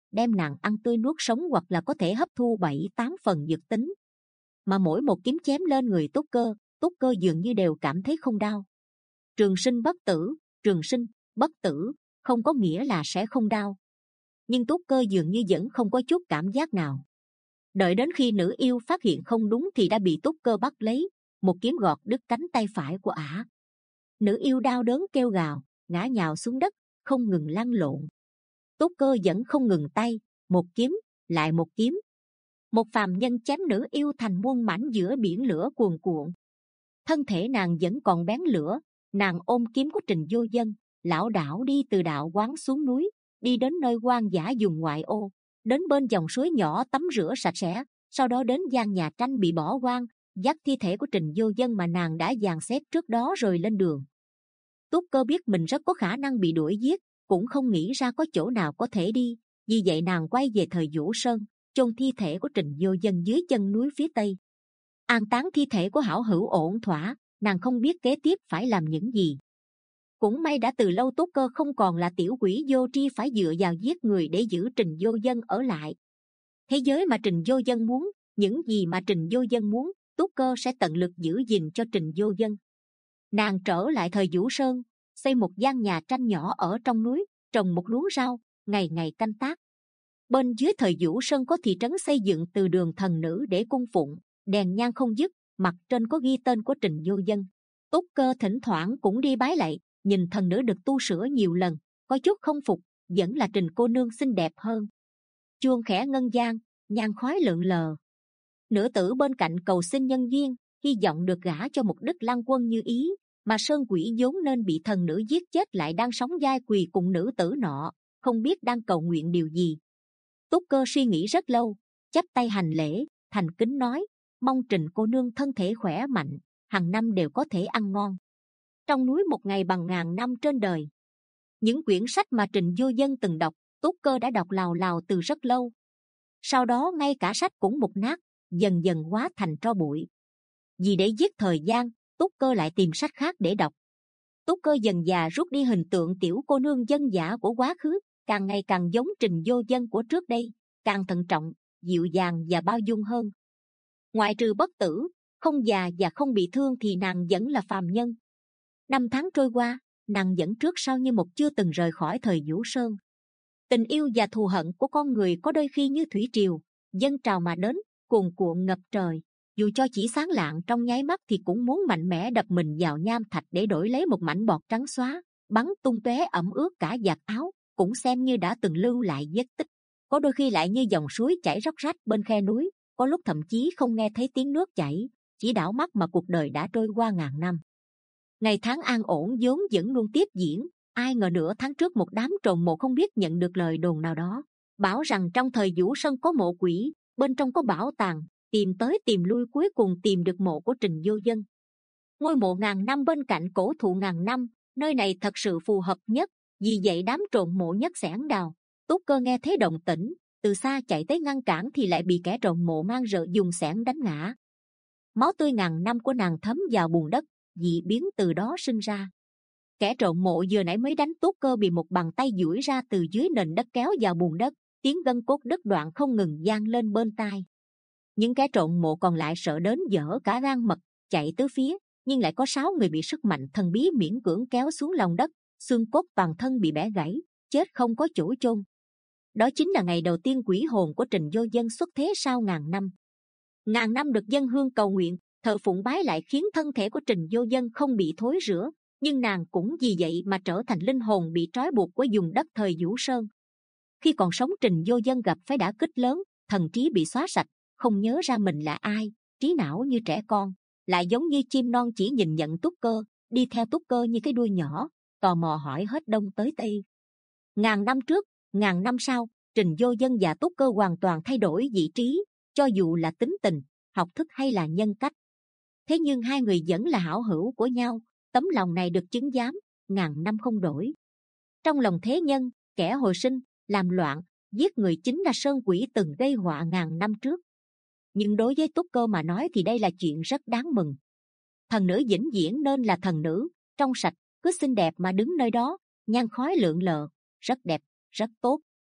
đem nàng ăn tươi nuốt sống, hoặc là có thể hấp thu bảy tám phần dược tính. Mà mỗi một kiếm chém lên người Túc Cơ, Túc Cơ dường như đều cảm thấy không đau. Trường sinh bất tử, trường sinh bất tử không có nghĩa là sẽ không đau, nhưng Túc Cơ dường như vẫn không có chút cảm giác nào. Đợi đến khi nữ yêu phát hiện không đúng thì đã bị Túc Cơ bắt lấy, một kiếm gọt đứt cánh tay phải của ả. Nữ yêu đau đớn kêu gào, ngã nhào xuống đất, không ngừng lăn lộn. Túc Cơ vẫn không ngừng tay, một kiếm lại một kiếm. Một phàm nhân chém nữ yêu thành muôn mảnh giữa biển lửa cuồn cuộn. Thân thể nàng vẫn còn bén lửa, nàng ôm kiếm của Trình Vô Dân, lảo đảo đi từ đạo quán xuống núi, đi đến nơi hoang dã vùng ngoại ô, đến bên dòng suối nhỏ tắm rửa sạch sẽ, sau đó đến gian nhà tranh bị bỏ hoang, dắt thi thể của Trình Vô Dân mà nàng đã dàn xếp trước đó rồi lên đường. Túc Cơ biết mình rất có khả năng bị đuổi giết, cũng không nghĩ ra có chỗ nào có thể đi, vì vậy nàng quay về Thời Vũ Sơn, chôn thi thể của Trình Vô Dân dưới chân núi phía tây. An táng thi thể của hảo hữu ổn thỏa, nàng không biết kế tiếp phải làm những gì. Cũng may đã từ lâu Túc Cơ không còn là tiểu quỷ vô tri phải dựa vào giết người để giữ Trình Vô Dân ở lại. Thế giới mà Trình Vô Dân muốn, những gì mà Trình Vô Dân muốn, Túc Cơ sẽ tận lực giữ gìn cho Trình Vô Dân. Nàng trở lại Thời Vũ Sơn, xây một gian nhà tranh nhỏ ở trong núi, trồng một luống rau, ngày ngày canh tác. Bên dưới Thời Vũ Sơn có thị trấn xây dựng từ đường thần nữ để cung phụng, đèn nhang không dứt, mặt trên có ghi tên của Trình Vô Dân. Túc Cơ thỉnh thoảng cũng đi bái lạy, nhìn thần nữ được tu sửa nhiều lần, có chút không phục, vẫn là Trình cô nương xinh đẹp hơn. Chuông khẽ ngân vang, nhang khói lượn lờ. Nữ tử bên cạnh cầu xin nhân duyên, hy vọng được gả cho một Đức Lăng Quân như ý, mà sơn quỷ vốn nên bị thần nữ giết chết lại đang sống dai quỳ cùng nữ tử nọ, không biết đang cầu nguyện điều gì. Túc Cơ suy nghĩ rất lâu, chắp tay hành lễ, thành kính nói: mong Trình cô nương thân thể khỏe mạnh, hàng năm đều có thể ăn ngon. Trong núi một ngày bằng ngàn năm trên đời. Những quyển sách mà Trình Vô Dân từng đọc, Túc Cơ đã đọc lào lào từ rất lâu. Sau đó ngay cả sách cũng mục nát, dần dần hóa thành tro bụi. Vì để giết thời gian, Túc Cơ lại tìm sách khác để đọc. Túc Cơ dần già rút đi hình tượng tiểu cô nương dân dã của quá khứ, càng ngày càng giống Trình Vô Dân của trước đây, càng thận trọng, dịu dàng và bao dung hơn. Ngoại trừ bất tử, không già và không bị thương thì nàng vẫn là phàm nhân. Năm tháng trôi qua, nàng vẫn trước sau như một chưa từng rời khỏi Thời Vũ Sơn. Tình yêu và thù hận của con người có đôi khi như thủy triều, dâng trào mà đến, cuồn cuộn ngập trời. Dù cho chỉ sáng lạng trong nháy mắt thì cũng muốn mạnh mẽ đập mình vào nham thạch để đổi lấy một mảnh bọt trắng xóa, bắn tung tóe ẩm ướt cả vạt áo, cũng xem như đã từng lưu lại vết tích. Có đôi khi lại như dòng suối chảy róc rách bên khe núi, có lúc thậm chí không nghe thấy tiếng nước chảy, chỉ đảo mắt mà cuộc đời đã trôi qua ngàn năm. Ngày tháng an ổn vốn vẫn luôn tiếp diễn, ai ngờ nửa tháng trước một đám trộm mộ không biết nhận được lời đồn nào đó, bảo rằng trong Thời Vũ Sơn có mộ quỷ, bên trong có bảo tàng. Tìm tới tìm lui cuối cùng tìm được mộ của Trình Vô Dân. Ngôi mộ ngàn năm bên cạnh cổ thụ ngàn năm, nơi này thật sự phù hợp nhất, vì vậy đám trộm mộ nhất xẻng đào. Túc Cơ nghe thấy động tĩnh, từ xa chạy tới ngăn cản thì lại bị kẻ trộm mộ mang rợ dùng xẻng đánh ngã. Máu tươi ngàn năm của nàng thấm vào bùn đất, dị biến từ đó sinh ra. Kẻ trộm mộ vừa nãy mới đánh Túc Cơ bị một bàn tay duỗi ra từ dưới nền đất kéo vào bùn đất, tiếng gân cốt đứt đoạn không ngừng vang lên bên tai. Những kẻ trộm mộ còn lại sợ đến dở cả gan mật, chạy tứ phía, nhưng lại có sáu người bị sức mạnh thần bí miễn cưỡng kéo xuống lòng đất, xương cốt toàn thân bị bẻ gãy, chết không có chỗ chôn. Đó chính là ngày đầu tiên quỷ hồn của Trình Vô Dân xuất thế sau ngàn năm. Ngàn năm được dân hương cầu nguyện, thờ phụng bái lại khiến thân thể của Trình Vô Dân không bị thối rữa, nhưng nàng cũng vì vậy mà trở thành linh hồn bị trói buộc của vùng đất Thời Vũ Sơn. Khi còn sống, Trình Vô Dân gặp phải đả kích lớn, thần trí bị xóa sạch, không nhớ ra mình là ai, trí não như trẻ con, lại giống như chim non chỉ nhìn nhận Túc Cơ, đi theo Túc Cơ như cái đuôi nhỏ, tò mò hỏi hết đông tới tây. Ngàn năm trước, ngàn năm sau, Trình Vô Dân và Túc Cơ hoàn toàn thay đổi vị trí, cho dù là tính tình, học thức hay là nhân cách. Thế nhưng hai người vẫn là hảo hữu của nhau, tấm lòng này được chứng giám, ngàn năm không đổi. Trong lòng thế nhân, kẻ hồi sinh, làm loạn, giết người chính là sơn quỷ từng gây họa ngàn năm trước. Nhưng đối với Túc Cơ mà nói thì đây là chuyện rất đáng mừng. Thần nữ vĩnh viễn nên là thần nữ, trong sạch, cứ xinh đẹp mà đứng nơi đó, nhang khói lượn lờ, rất đẹp, rất tốt.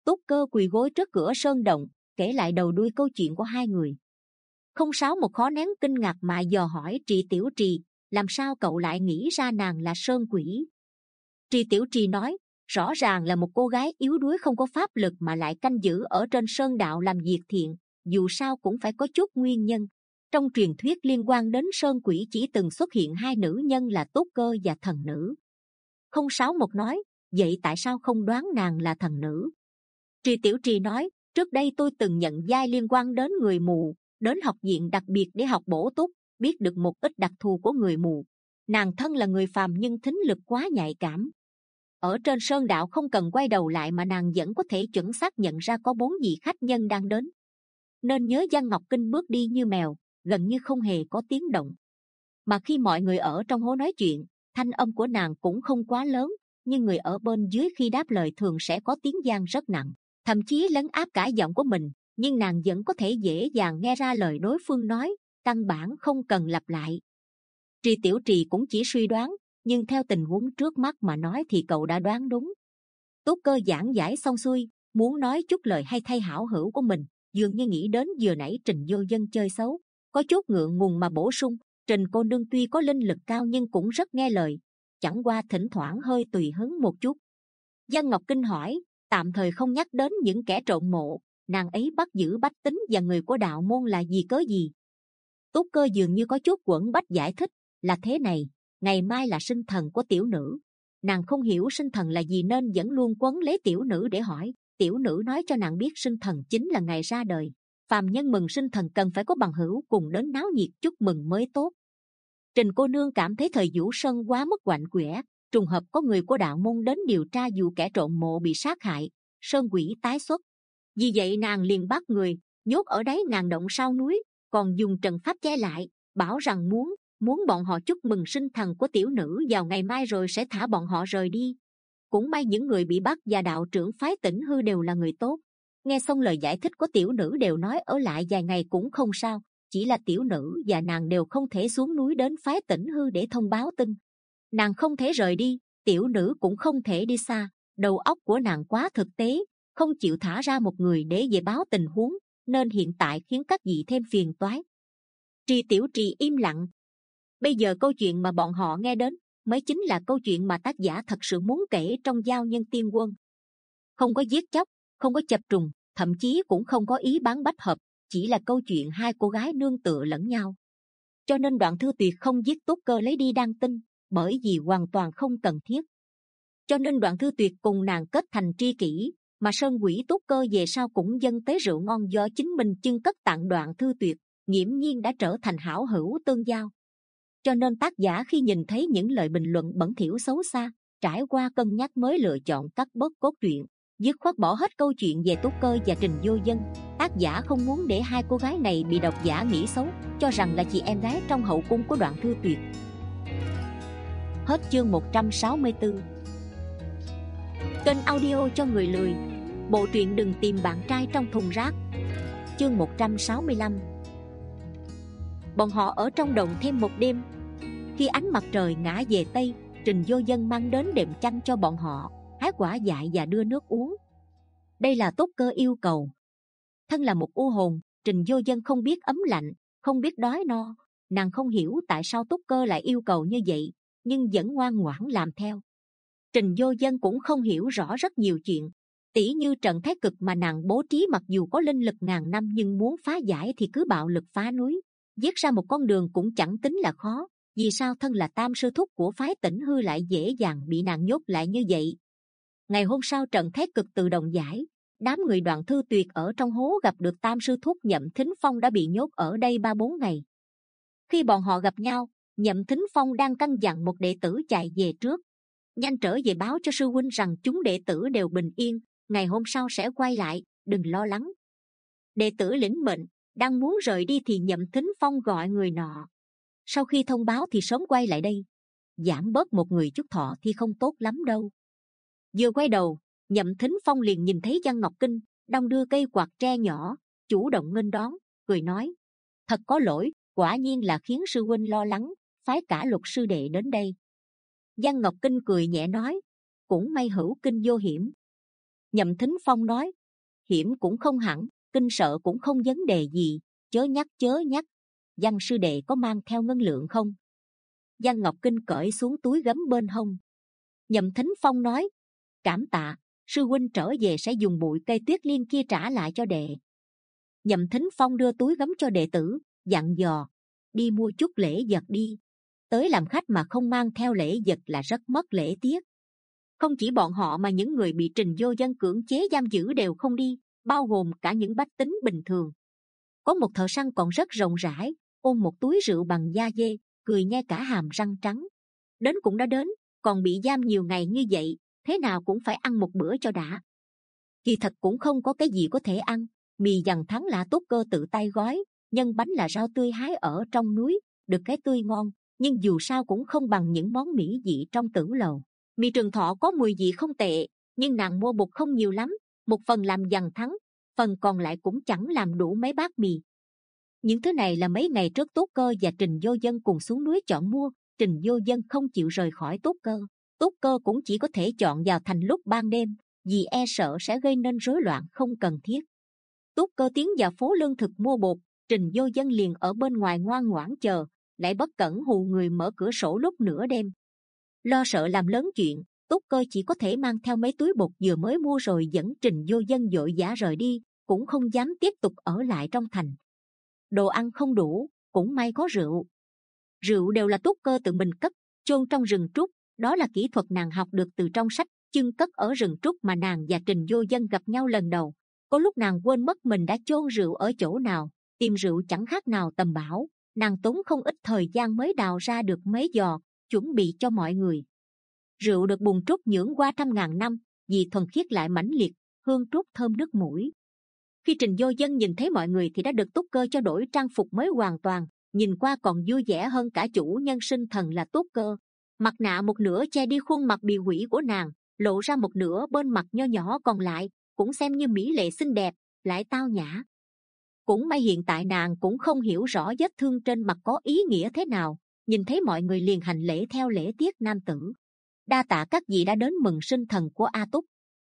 Túc Cơ quỳ gối trước cửa sơn động, kể lại đầu đuôi câu chuyện của hai người. Không Sáu một khó nén kinh ngạc mà dò hỏi Trì Tiểu Trì, làm sao cậu lại nghĩ ra nàng là sơn quỷ? Trì Tiểu Trì nói, rõ ràng là một cô gái yếu đuối không có pháp lực mà lại canh giữ ở trên sơn đạo làm việc thiện, dù sao cũng phải có chút nguyên nhân. Trong truyền thuyết liên quan đến sơn quỷ chỉ từng xuất hiện hai nữ nhân là Túc Cơ và thần nữ. Không Sáu một nói, vậy tại sao không đoán nàng là thần nữ? Trì Tiểu Trì nói, trước đây tôi từng nhận giai liên quan đến người mù, đến học viện đặc biệt để học bổ túc, biết được một ít đặc thù của người mù. Nàng thân là người phàm nhưng thính lực quá nhạy cảm. Ở trên sơn đạo không cần quay đầu lại mà nàng vẫn có thể chuẩn xác nhận ra có bốn vị khách nhân đang đến. Nên nhớ Giang Ngọc Kinh bước đi như mèo, gần như không hề có tiếng động. Mà khi mọi người ở trong hố nói chuyện, thanh âm của nàng cũng không quá lớn, nhưng người ở bên dưới khi đáp lời thường sẽ có tiếng vang rất nặng, thậm chí lấn áp cả giọng của mình, nhưng nàng vẫn có thể dễ dàng nghe ra lời đối phương nói, căn bản không cần lặp lại. Trì Tiểu Trì cũng chỉ suy đoán, nhưng theo tình huống trước mắt mà nói thì cậu đã đoán đúng. Túc Cơ giảng giải xong xuôi, muốn nói chút lời hay thay hảo hữu của mình, dường như nghĩ đến vừa nãy Trình Vô Dân chơi xấu, có chút ngượng ngùng mà bổ sung, Trình cô nương tuy có linh lực cao nhưng cũng rất nghe lời, chẳng qua thỉnh thoảng hơi tùy hứng một chút. Giang Ngọc Kinh hỏi, tạm thời không nhắc đến những kẻ trộm mộ, nàng ấy bắt giữ bách tính và người của đạo môn là vì cớ gì? Túc Cơ dường như có chút quẫn bách giải thích, là thế này, ngày mai là sinh thần của tiểu nữ, nàng không hiểu sinh thần là gì nên vẫn luôn quấn lấy tiểu nữ để hỏi. Tiểu nữ nói cho nàng biết sinh thần chính là ngày ra đời, phàm nhân mừng sinh thần cần phải có bằng hữu cùng đến náo nhiệt chúc mừng mới tốt. Trình cô nương cảm thấy thời Vũ Sơn quá mức quạnh quẽ, trùng hợp có người của đạo môn đến điều tra vụ kẻ trộm mộ bị sát hại, sơn quỷ tái xuất. Vì vậy nàng liền bắt người nhốt ở đáy ngàn động sau núi, còn dùng trận pháp che lại, bảo rằng muốn muốn bọn họ chúc mừng sinh thần của tiểu nữ vào ngày mai rồi sẽ thả bọn họ rời đi. Cũng may những người bị bắt và đạo trưởng phái Tĩnh Hư đều là người tốt. Nghe xong lời giải thích của tiểu nữ đều nói ở lại vài ngày cũng không sao, chỉ là tiểu nữ và nàng đều không thể xuống núi đến phái Tĩnh Hư để thông báo tin. Nàng không thể rời đi, tiểu nữ cũng không thể đi xa, đầu óc của nàng quá thực tế, không chịu thả ra một người để về báo tình huống, nên hiện tại khiến các vị thêm phiền toái. Trì Tiểu Trì im lặng. Bây giờ câu chuyện mà bọn họ nghe đến mới chính là câu chuyện mà tác giả thật sự muốn kể trong Giao Nhân Tiên Quân. Không có giết chóc, không có chập trùng, thậm chí cũng không có ý bán bách hợp, chỉ là câu chuyện hai cô gái nương tựa lẫn nhau. Cho nên Đoạn Thư Tuyệt không giết Túc Cơ lấy đi đăng tin, bởi vì hoàn toàn không cần thiết. Cho nên Đoạn Thư Tuyệt cùng nàng kết thành tri kỷ, mà sơn quỷ Túc Cơ về sau cũng dâng tế rượu ngon do chính mình chưng cất tặng Đoạn Thư Tuyệt, nghiễm nhiên đã trở thành hảo hữu tương giao. Cho nên tác giả khi nhìn thấy những lời bình luận bẩn thỉu xấu xa, trải qua cân nhắc mới lựa chọn cắt bớt cốt truyện, dứt khoát bỏ hết câu chuyện về Túc Cơ và Trình Vô Dân. Tác giả không muốn để hai cô gái này bị độc giả nghĩ xấu, cho rằng là chị em gái trong hậu cung của Đoạn Thư Tuyệt. Hết chương một trăm sáu mươi tư. Kênh audio cho người lười. Bộ truyện Đừng Tìm Bạn Trai Trong Thùng Rác. Chương một trăm sáu mươi lăm. Bọn họ ở trong đồng thêm một đêm. Khi ánh mặt trời ngã về tây, Trình Vô Dân mang đến đệm chăn cho bọn họ, hái quả dại và đưa nước uống. Đây là Túc Cơ yêu cầu. Thân là một u hồn, Trình Vô Dân không biết ấm lạnh, không biết đói no. Nàng không hiểu tại sao Túc Cơ lại yêu cầu như vậy, nhưng vẫn ngoan ngoãn làm theo. Trình Vô Dân cũng không hiểu rõ rất nhiều chuyện, tỉ như trận thái cực mà nàng bố trí, mặc dù có linh lực ngàn năm nhưng muốn phá giải thì cứ bạo lực phá núi, giết ra một con đường cũng chẳng tính là khó. Vì sao thân là tam sư thúc của phái Tĩnh Hư lại dễ dàng bị nàng nhốt lại như vậy? Ngày hôm sau trận thái cực tự động giải, đám người Đoạn Thư Tuyệt ở trong hố gặp được tam sư thúc Nhậm Thính Phong đã bị nhốt ở đây ba bốn ngày. Khi bọn họ gặp nhau, Nhậm Thính Phong đang căn dặn một đệ tử chạy về trước, nhanh trở về báo cho sư huynh rằng chúng đệ tử đều bình yên, ngày hôm sau sẽ quay lại, đừng lo lắng. Đệ tử lĩnh mệnh, đang muốn rời đi thì Nhậm Thính Phong gọi người nọ. Sau khi thông báo thì sớm quay lại đây, giảm bớt một người chút thọ thì không tốt lắm đâu. Vừa quay đầu, Nhậm Thính Phong liền nhìn thấy Giang Ngọc Kinh đong đưa cây quạt tre nhỏ, chủ động nghênh đón, cười nói: thật có lỗi, quả nhiên là khiến sư huynh lo lắng, phái cả Luật sư đệ đến đây. Giang Ngọc Kinh cười nhẹ nói: cũng may hữu kinh vô hiểm. Nhậm Thính Phong nói, hiểm cũng không hẳn, kinh sợ cũng không vấn đề gì, chớ nhắc chớ nhắc. Văn sư đệ có mang theo ngân lượng không? Văn Ngọc Kinh cởi xuống túi gấm bên hông. Nhậm Thính Phong nói, cảm tạ, sư huynh trở về sẽ dùng bụi cây tuyết liên kia trả lại cho đệ. Nhậm Thính Phong đưa túi gấm cho đệ tử, dặn dò, đi mua chút lễ vật đi. Tới làm khách mà không mang theo lễ vật là rất mất lễ tiết. Không chỉ bọn họ mà những người bị Trình Vô Dân cưỡng chế giam giữ đều không đi, bao gồm cả những bách tính bình thường. Có một thợ săn còn rất rộng rãi, ôm một túi rượu bằng da dê, cười nghe cả hàm răng trắng. Đến cũng đã đến, còn bị giam nhiều ngày như vậy, thế nào cũng phải ăn một bữa cho đã. Kỳ thật cũng không có cái gì có thể ăn, mì dằn thắng là Túc Cơ tự tay gói, nhân bánh là rau tươi hái ở trong núi, được cái tươi ngon, nhưng dù sao cũng không bằng những món mỹ vị trong tử lầu. Mì Trường Thọ có mùi vị không tệ, nhưng nàng mua bột không nhiều lắm, một phần làm dằn thắng, phần còn lại cũng chẳng làm đủ mấy bát mì. Những thứ này là mấy ngày trước Túc Cơ và Trình Vô Dân cùng xuống núi chọn mua. Trình Vô Dân không chịu rời khỏi Túc Cơ, Túc Cơ cũng chỉ có thể chọn vào thành lúc ban đêm, vì e sợ sẽ gây nên rối loạn không cần thiết. Túc Cơ tiến vào phố lương thực mua bột, Trình Vô Dân liền ở bên ngoài ngoan ngoãn chờ, lại bất cẩn hù người mở cửa sổ lúc nửa đêm. Lo sợ làm lớn chuyện, Túc Cơ chỉ có thể mang theo mấy túi bột vừa mới mua rồi dẫn Trình Vô Dân vội vã rời đi, cũng không dám tiếp tục ở lại trong thành. Đồ ăn không đủ, cũng may có rượu. Rượu đều là Túc Cơ tự mình cất, chôn trong rừng trúc, đó là kỹ thuật nàng học được từ trong sách chưng cất ở rừng trúc mà nàng và Trình Vô Dân gặp nhau lần đầu. Có lúc nàng quên mất mình đã chôn rượu ở chỗ nào, tìm rượu chẳng khác nào tầm bảo, nàng tốn không ít thời gian mới đào ra được mấy giò, chuẩn bị cho mọi người. Rượu được bùn trúc nhưỡng qua trăm ngàn năm, vì thuần khiết lại mãnh liệt, hương trúc thơm nước mũi. Khi Trình Vô Dân nhìn thấy mọi người thì đã được Túc Cơ cho đổi trang phục mới hoàn toàn, nhìn qua còn vui vẻ hơn cả chủ nhân sinh thần là Túc Cơ. Mặt nạ một nửa che đi khuôn mặt bị hủy của nàng, lộ ra một nửa bên mặt nho nhỏ còn lại, cũng xem như mỹ lệ xinh đẹp, lại tao nhã. Cũng may hiện tại nàng cũng không hiểu rõ vết thương trên mặt có ý nghĩa thế nào, nhìn thấy mọi người liền hành lễ theo lễ tiết nam tử. Đa tạ các vị đã đến mừng sinh thần của A Túc.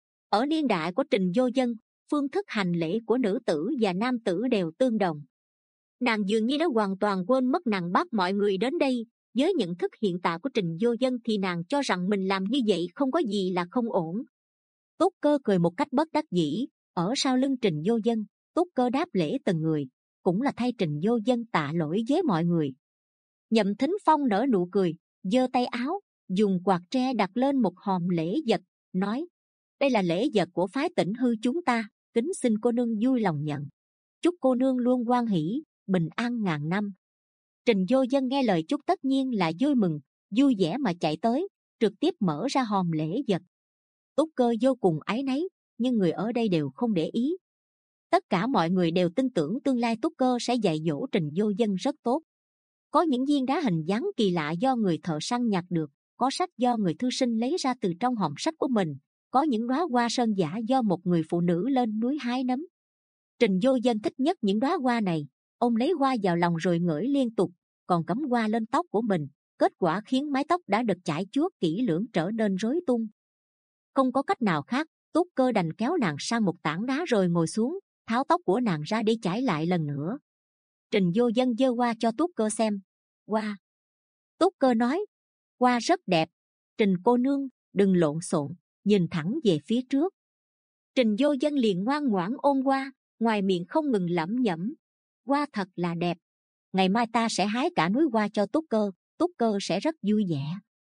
Ở niên đại của Trình Vô Dân, phương thức hành lễ của nữ tử và nam tử đều tương đồng. Nàng dường như đã hoàn toàn quên mất nàng bắt mọi người đến đây. Với nhận thức hiện tại của Trình Vô Dân thì nàng cho rằng mình làm như vậy không có gì là không ổn. Túc Cơ cười một cách bất đắc dĩ, ở sau lưng Trình Vô Dân, Túc Cơ đáp lễ từng người, cũng là thay Trình Vô Dân tạ lỗi với mọi người. Nhậm Thính Phong nở nụ cười, giơ tay áo, dùng quạt tre đặt lên một hòm lễ vật, nói: đây là lễ vật của phái Tĩnh Hư chúng ta, kính xin cô nương vui lòng nhận. Chúc cô nương luôn hoan hỷ, bình an ngàn năm. Trình Vô Dân nghe lời chúc tất nhiên là vui mừng, vui vẻ mà chạy tới, trực tiếp mở ra hòm lễ vật. Túc Cơ vô cùng áy náy, nhưng người ở đây đều không để ý. Tất cả mọi người đều tin tưởng tương lai Túc Cơ sẽ dạy dỗ Trình Vô Dân rất tốt. Có những viên đá hình dáng kỳ lạ do người thợ săn nhặt được, có sách do người thư sinh lấy ra từ trong hòm sách của mình, có những đóa hoa sơn giả do một người phụ nữ lên núi hái nấm. Trình Vô Dân thích nhất những đóa hoa này, ông lấy hoa vào lòng rồi ngửi liên tục, còn cắm hoa lên tóc của mình, kết quả khiến mái tóc đã được chải chuốt kỹ lưỡng trở nên rối tung. Không có cách nào khác, Túc Cơ đành kéo nàng sang một tảng đá rồi ngồi xuống, tháo tóc của nàng ra để chải lại lần nữa. Trình Vô Dân giơ hoa cho Túc Cơ xem. Hoa. Túc Cơ nói: hoa rất đẹp. Trình cô nương, đừng lộn xộn, nhìn thẳng về phía trước. Trình Vô Dân liền ngoan ngoãn ôm hoa, ngoài miệng không ngừng lẩm nhẩm: hoa thật là đẹp. Ngày mai ta sẽ hái cả núi hoa cho Túc Cơ, Túc Cơ sẽ rất vui vẻ.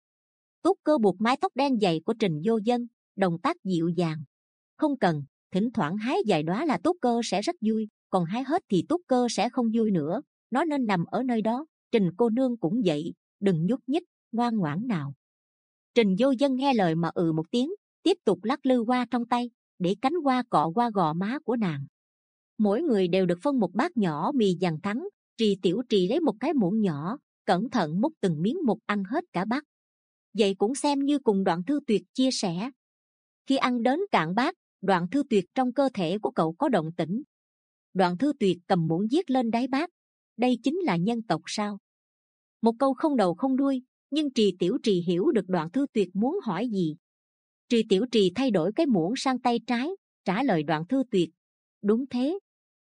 Túc Cơ buộc mái tóc đen dày của Trình Vô Dân, động tác dịu dàng. Không cần, thỉnh thoảng hái vài đóa là Túc Cơ sẽ rất vui, còn hái hết thì Túc Cơ sẽ không vui nữa. Nó nên nằm ở nơi đó. Trình cô nương cũng vậy, đừng nhúc nhích, ngoan ngoãn nào. Trình Vô Dân nghe lời mà ừ một tiếng, tiếp tục lắc lư hoa trong tay, để cánh hoa cọ qua gò má của nàng. Mỗi người đều được phân một bát nhỏ mì dằn thắng. Trì Tiểu Trì lấy một cái muỗng nhỏ, cẩn thận múc từng miếng một ăn hết cả bát. Vậy cũng xem như cùng Đoạn Thư Tuyệt chia sẻ. Khi ăn đến cạn bát, Đoạn Thư Tuyệt trong cơ thể của cậu có động tĩnh. Đoạn Thư Tuyệt cầm muỗng viết lên đáy bát: đây chính là nhân tộc sao? Một câu không đầu không đuôi, nhưng Trì Tiểu Trì hiểu được Đoạn Thư Tuyệt muốn hỏi gì. Trì Tiểu Trì thay đổi cái muỗng sang tay trái, trả lời Đoạn Thư Tuyệt. Đúng thế.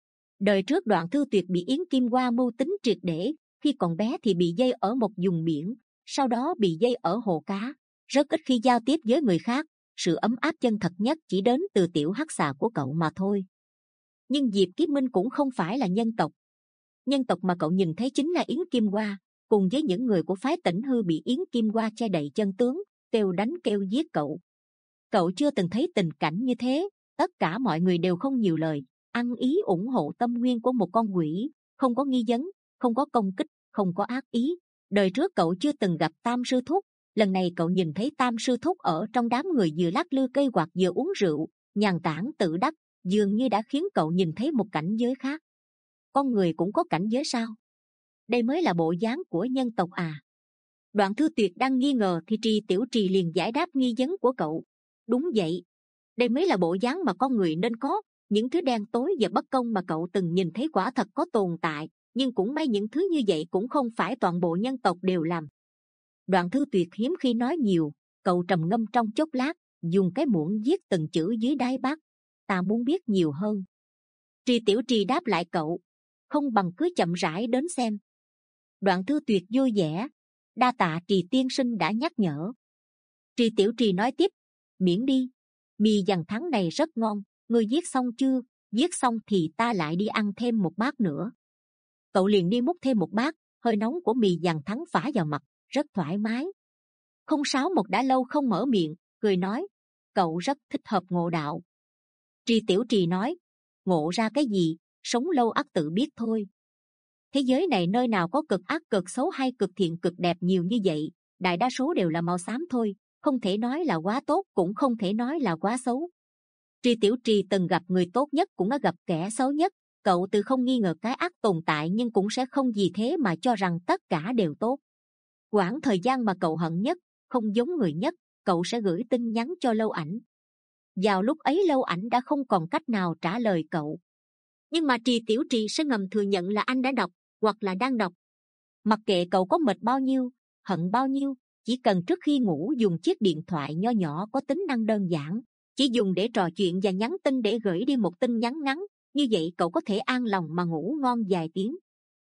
Đời trước Đoạn Thư Tuyệt bị Yến Kim Hoa mưu tính triệt để, khi còn bé thì bị dây ở một vùng biển, sau đó bị dây ở hồ cá, rất ít khi giao tiếp với người khác. Sự ấm áp chân thật nhất chỉ đến từ tiểu hắc xà của cậu mà thôi. Nhưng Diệp Kiết Minh cũng không phải là nhân tộc. Nhân tộc mà cậu nhìn thấy chính là Yến Kim Hoa, cùng với những người của phái Tĩnh Hư bị Yến Kim Hoa che đậy chân tướng, kêu đánh kêu giết cậu. Cậu chưa từng thấy tình cảnh như thế. Tất cả mọi người đều không nhiều lời, ăn ý ủng hộ tâm nguyên của một con quỷ, không có nghi vấn, không có công kích, không có ác ý. Đời trước cậu chưa từng gặp Tam Sư Thúc, lần này cậu nhìn thấy Tam Sư Thúc ở trong đám người vừa lắc lư cây quạt vừa uống rượu, nhàn tản tự đắc, dường như đã khiến cậu nhìn thấy một cảnh giới khác. Con người cũng có cảnh giới sao? Đây mới là bộ dáng của nhân tộc à? Đoạn Thư Tuyệt đang nghi ngờ thì Trì Tiểu Trì liền giải đáp nghi vấn của cậu. Đúng vậy, đây mới là bộ dáng mà con người nên có. Những thứ đen tối và bất công mà cậu từng nhìn thấy quả thật có tồn tại, nhưng cũng may những thứ như vậy cũng không phải toàn bộ nhân tộc đều làm. Đoạn Thư Tuyệt hiếm khi nói nhiều, cậu trầm ngâm trong chốc lát, dùng cái muỗng viết từng chữ dưới đáy bát. Ta muốn biết nhiều hơn. Trì Tiểu Trì đáp lại cậu. Không bằng cứ chậm rãi đến xem. Đoạn Thư Tuyệt vui vẻ. Đa tạ Trì tiên sinh đã nhắc nhở. Trì Tiểu Trì nói tiếp. Miễn đi. Mì dằn thắng này rất ngon. Ngươi viết xong chưa? Viết xong thì ta lại đi ăn thêm một bát nữa. Cậu liền đi múc thêm một bát. Hơi nóng của mì dằn thắng phả vào mặt, rất thoải mái. Không Sáu Một đã lâu không mở miệng, cười nói. Cậu rất thích hợp ngộ đạo. Trì Tiểu Trì nói. Ngộ ra cái gì? Sống lâu ắt tự biết thôi. Thế giới này nơi nào có cực ác cực xấu hay cực thiện cực đẹp nhiều như vậy? Đại đa số đều là màu xám thôi. Không thể nói là quá tốt, cũng không thể nói là quá xấu. Trì Tiểu Trì từng gặp người tốt nhất cũng đã gặp kẻ xấu nhất. Cậu từ không nghi ngờ cái ác tồn tại, nhưng cũng sẽ không vì thế mà cho rằng tất cả đều tốt. Quãng thời gian mà cậu hận nhất, không giống người nhất, cậu sẽ gửi tin nhắn cho Lâu Ảnh. Vào lúc ấy Lâu Ảnh đã không còn cách nào trả lời cậu. Nhưng mà Trì Tiểu Trì sẽ ngầm thừa nhận là anh đã đọc, hoặc là đang đọc. Mặc kệ cậu có mệt bao nhiêu, hận bao nhiêu, chỉ cần trước khi ngủ dùng chiếc điện thoại nho nhỏ có tính năng đơn giản, chỉ dùng để trò chuyện và nhắn tin để gửi đi một tin nhắn ngắn, như vậy cậu có thể an lòng mà ngủ ngon vài tiếng.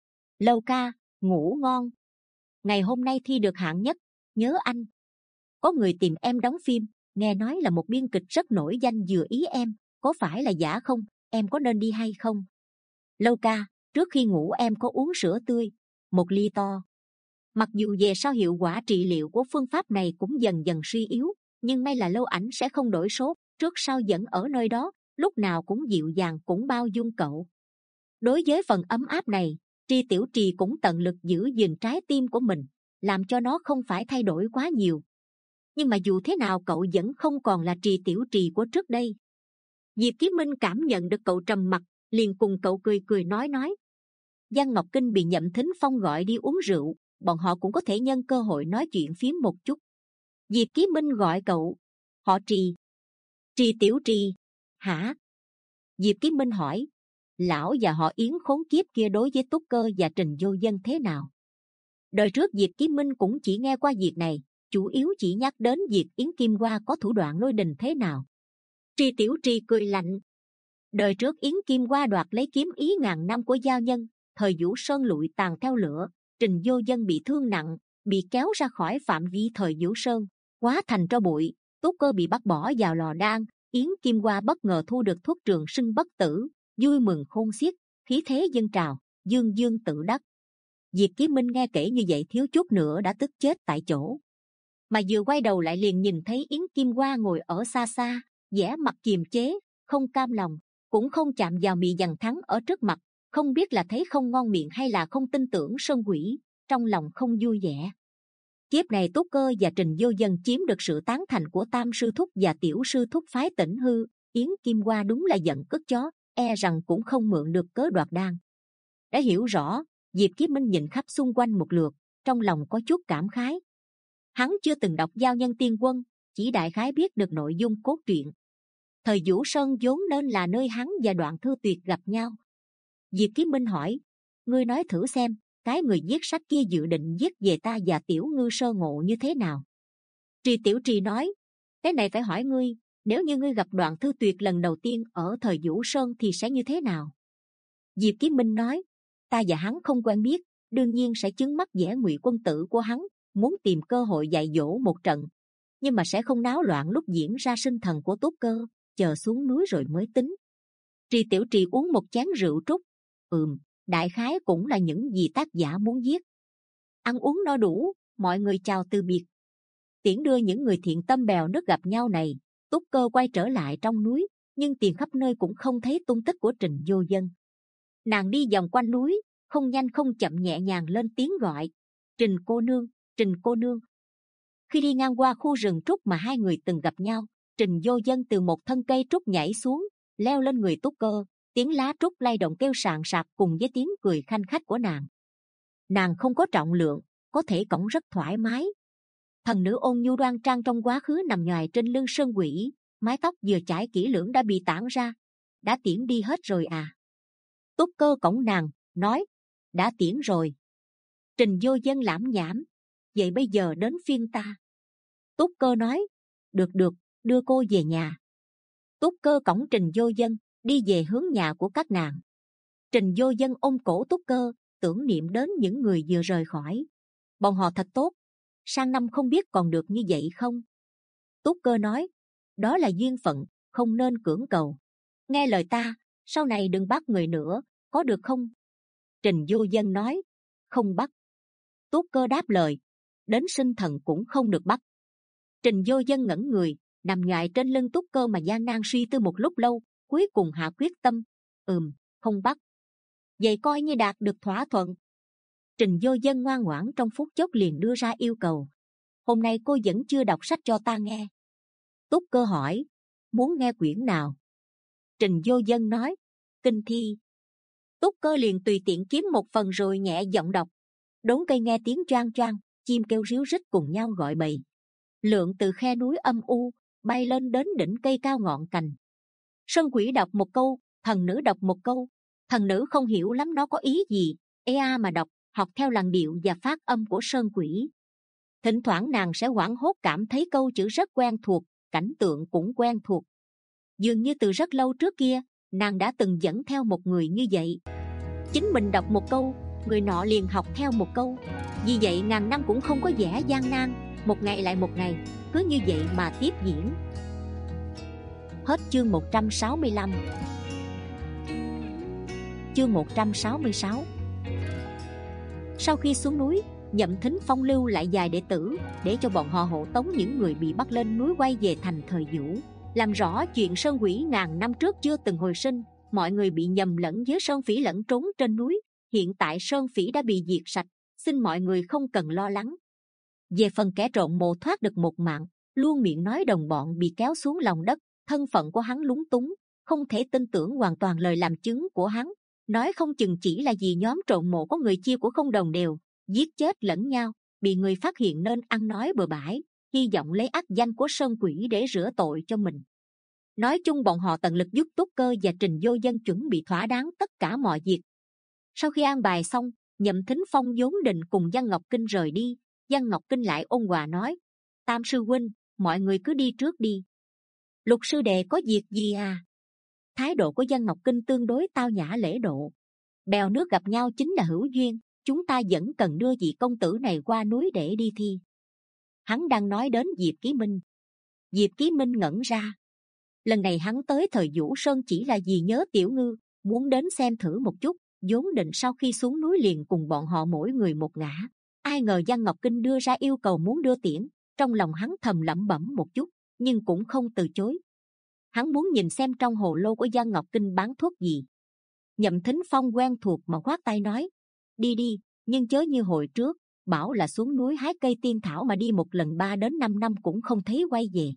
Lâu ca, ngủ ngon. Ngày hôm nay thi được hạng nhất, nhớ anh. Có người tìm em đóng phim, nghe nói là một biên kịch rất nổi danh vừa ý em, có phải là giả không? Em có nên đi hay không? Lâu ca, trước khi ngủ em có uống sữa tươi, một ly to. Mặc dù về sau hiệu quả trị liệu của phương pháp này cũng dần dần suy yếu, nhưng may là Lâu Ảnh sẽ không đổi số, trước sau vẫn ở nơi đó, lúc nào cũng dịu dàng, cũng bao dung cậu. Đối với phần ấm áp này, Trì Tiểu Trì cũng tận lực giữ gìn trái tim của mình, làm cho nó không phải thay đổi quá nhiều. Nhưng mà dù thế nào cậu vẫn không còn là Trì Tiểu Trì của trước đây. Diệp Kiết Minh cảm nhận được cậu trầm mặc, liền cùng cậu cười cười nói nói. Giang Ngọc Kinh bị Nhậm Thính Phong gọi đi uống rượu, bọn họ cũng có thể nhân cơ hội nói chuyện phím một chút. Diệp Kiết Minh gọi cậu. Họ Trì. Trì Tiểu Trì. Hả? Diệp Kiết Minh hỏi. Lão và họ Yến khốn kiếp kia đối với Túc Cơ và Trình Vô Dân thế nào? Đời trước Diệp Kiết Minh cũng chỉ nghe qua việc này, chủ yếu chỉ nhắc đến việc Yến Kim Hoa có thủ đoạn lôi đình thế nào. Trì Tiểu Trì cười lạnh. Đời trước Yến Kim Hoa đoạt lấy kiếm ý ngàn năm của Giao Nhân, thời Vũ Sơn lụi tàn theo lửa, Trình Vô Dân bị thương nặng, bị kéo ra khỏi phạm vi thời Vũ Sơn, hóa thành tro bụi. Túc Cơ bị bắt bỏ vào lò đan, Yến Kim Hoa bất ngờ thu được thuốc trường sinh bất tử, vui mừng khôn xiết, khí thế dâng trào, dương dương tự đắc. Diệp Kiết Minh nghe kể như vậy thiếu chút nữa đã tức chết tại chỗ, mà vừa quay đầu lại liền nhìn thấy Yến Kim Hoa ngồi ở xa xa, vẻ mặt kiềm chế, không cam lòng, cũng không chạm vào mì dằn thắng ở trước mặt, không biết là thấy không ngon miệng hay là không tin tưởng Sơn Quỷ, trong lòng không vui vẻ. Kiếp này Túc Cơ và Trình Vô Dân chiếm được sự tán thành của Tam Sư Thúc và Tiểu Sư Thúc phái Tĩnh Hư, Yến Kim Hoa đúng là giận cất chó, e rằng cũng không mượn được cớ đoạt đan. Đã hiểu rõ, Diệp Kiết Minh nhìn khắp xung quanh một lượt, trong lòng có chút cảm khái. Hắn chưa từng đọc Giao Nhân Tiên Quân, chỉ đại khái biết được nội dung cốt truyện. Thời Vũ Sơn vốn nên là nơi hắn và Đoạn Thư Tuyệt gặp nhau. Diệp Kiết Minh hỏi, ngươi nói thử xem, cái người viết sách kia dự định viết về ta và Tiểu Ngư sơ ngộ như thế nào? Trì Tiểu Trì nói, Cái này phải hỏi ngươi, nếu như ngươi gặp Đoạn Thư Tuyệt lần đầu tiên ở thời Vũ Sơn thì sẽ như thế nào? Diệp Chí Minh nói, ta và hắn không quen biết, đương nhiên sẽ chứng mắt vẻ ngụy quân tử của hắn, muốn tìm cơ hội dạy dỗ một trận, nhưng mà sẽ không náo loạn lúc diễn ra sinh thần của Túc Cơ, chờ xuống núi rồi mới tính. Trì Tiểu Trì uống một chén rượu trúc. Ừm, đại khái cũng là những gì tác giả muốn viết. Ăn uống no đủ, mọi người chào từ biệt. Tiễn đưa những người thiện tâm bèo nước gặp nhau này, Túc Cơ quay trở lại trong núi, nhưng tìm khắp nơi cũng không thấy tung tích của Trình Vô Dân. Nàng đi vòng quanh núi, không nhanh không chậm nhẹ nhàng lên tiếng gọi, Trình cô nương, Trình cô nương. Khi đi ngang qua khu rừng trúc mà hai người từng gặp nhau, Trình Vô Dân từ một thân cây trúc nhảy xuống, leo lên người Túc Cơ, tiếng lá trúc lay động kêu sàn sạc cùng với tiếng cười khanh khách của nàng. Nàng không có trọng lượng, có thể cõng rất thoải mái. Thần nữ ôn nhu đoan trang trong quá khứ nằm nhoài trên lưng sơn quỷ, mái tóc vừa chải kỹ lưỡng đã bị tản ra. Đã tiễn đi hết rồi à? Túc Cơ cõng nàng, nói, đã tiễn rồi. Trình Vô Dân lãm nhảm, vậy bây giờ đến phiên ta. Túc Cơ nói, được được, đưa cô về nhà. Túc Cơ cõng Trình Vô Dân đi về hướng nhà của các nàng. Trình Vô Dân ôm cổ Túc Cơ, tưởng niệm đến những người vừa rời khỏi. Bọn họ thật tốt, sang năm không biết còn được như vậy không? Túc Cơ nói, đó là duyên phận, không nên cưỡng cầu. Nghe lời ta, sau này đừng bắt người nữa, có được không? Trình Vô Dân nói, không bắt. Túc Cơ đáp lời, đến sinh thần cũng không được bắt. Trình Vô Dân ngẩn người, nằm nhoài trên lưng Túc Cơ mà gian nan suy tư một lúc lâu, cuối cùng hạ quyết tâm, ừm, không bắt. Vậy coi như đạt được thỏa thuận. Trình Vô Dân ngoan ngoãn trong phút chốc liền đưa ra yêu cầu, hôm nay cô vẫn chưa đọc sách cho ta nghe. Túc Cơ hỏi, muốn nghe quyển nào? Trình Vô Dân nói, kinh thi. Túc Cơ liền tùy tiện kiếm một phần rồi nhẹ giọng đọc. Đốn cây nghe tiếng choang choang, chim kêu ríu rít cùng nhau gọi bầy. Lượng từ khe núi âm u bay lên đến đỉnh cây cao ngọn cành. Sơn quỷ đọc một câu, thần nữ đọc một câu. Thần nữ không hiểu lắm nó có ý gì, ê a mà đọc, học theo làn điệu và phát âm của sơn quỷ. Thỉnh thoảng nàng sẽ hoảng hốt cảm thấy câu chữ rất quen thuộc, cảnh tượng cũng quen thuộc. Dường như từ rất lâu trước kia, nàng đã từng dẫn theo một người như vậy. Chính mình đọc một câu, người nọ liền học theo một câu. Vì vậy ngàn năm cũng không có vẻ gian nan, một ngày lại một ngày, cứ như vậy mà tiếp diễn. Hết chương một trăm sáu mươi lăm. Chương một trăm sáu mươi sáu. Sau khi xuống núi, Nhậm Thính Phong lưu lại vài đệ tử để cho bọn họ hộ tống những người bị bắt lên núi quay về thành thời Vũ, làm rõ chuyện sơn quỷ ngàn năm trước chưa từng hồi sinh. Mọi người bị nhầm lẫn với sơn phỉ lẫn trốn trên núi, hiện tại sơn phỉ đã bị diệt sạch, xin mọi người không cần lo lắng. Về phần kẻ trộm mộ thoát được một mạng, luôn miệng nói đồng bọn bị kéo xuống lòng đất, thân phận của hắn lúng túng, không thể tin tưởng hoàn toàn lời làm chứng của hắn, nói không chừng chỉ là vì nhóm trộm mộ có người chia của không đồng đều, giết chết lẫn nhau, bị người phát hiện nên ăn nói bừa bãi, hy vọng lấy ác danh của sơn quỷ để rửa tội cho mình. Nói chung bọn họ tận lực giúp Túc Cơ và Trình Vô Dân chuẩn bị thỏa đáng tất cả mọi việc. Sau khi an bài xong, Nhậm Thính Phong vốn định cùng Văn Ngọc Kinh rời đi. Văn Ngọc Kinh lại ôn hòa nói, Tam sư huynh, mọi người cứ đi trước đi. Lục sư đệ có việc gì à? Thái độ của Văn Ngọc Kinh tương đối tao nhã lễ độ. Bèo nước gặp nhau chính là hữu duyên, chúng ta vẫn cần đưa vị công tử này qua núi để đi thi. Hắn đang nói đến Diệp Ký Minh. Diệp Ký Minh ngẩn ra. Lần này hắn tới thời Vũ Sơn chỉ là vì nhớ Tiểu Ngư, muốn đến xem thử một chút, vốn định sau khi xuống núi liền cùng bọn họ mỗi người một ngã. Ai ngờ Văn Ngọc Kinh đưa ra yêu cầu muốn đưa tiễn, trong lòng hắn thầm lẩm bẩm một chút, nhưng cũng không từ chối. Hắn muốn nhìn xem trong hồ lô của Văn Ngọc Kinh bán thuốc gì. Nhậm Thính Phong quen thuộc mà khoát tay nói, đi đi, nhưng chớ như hồi trước, bảo là xuống núi hái cây tiên thảo mà đi một lần ba đến năm năm cũng không thấy quay về.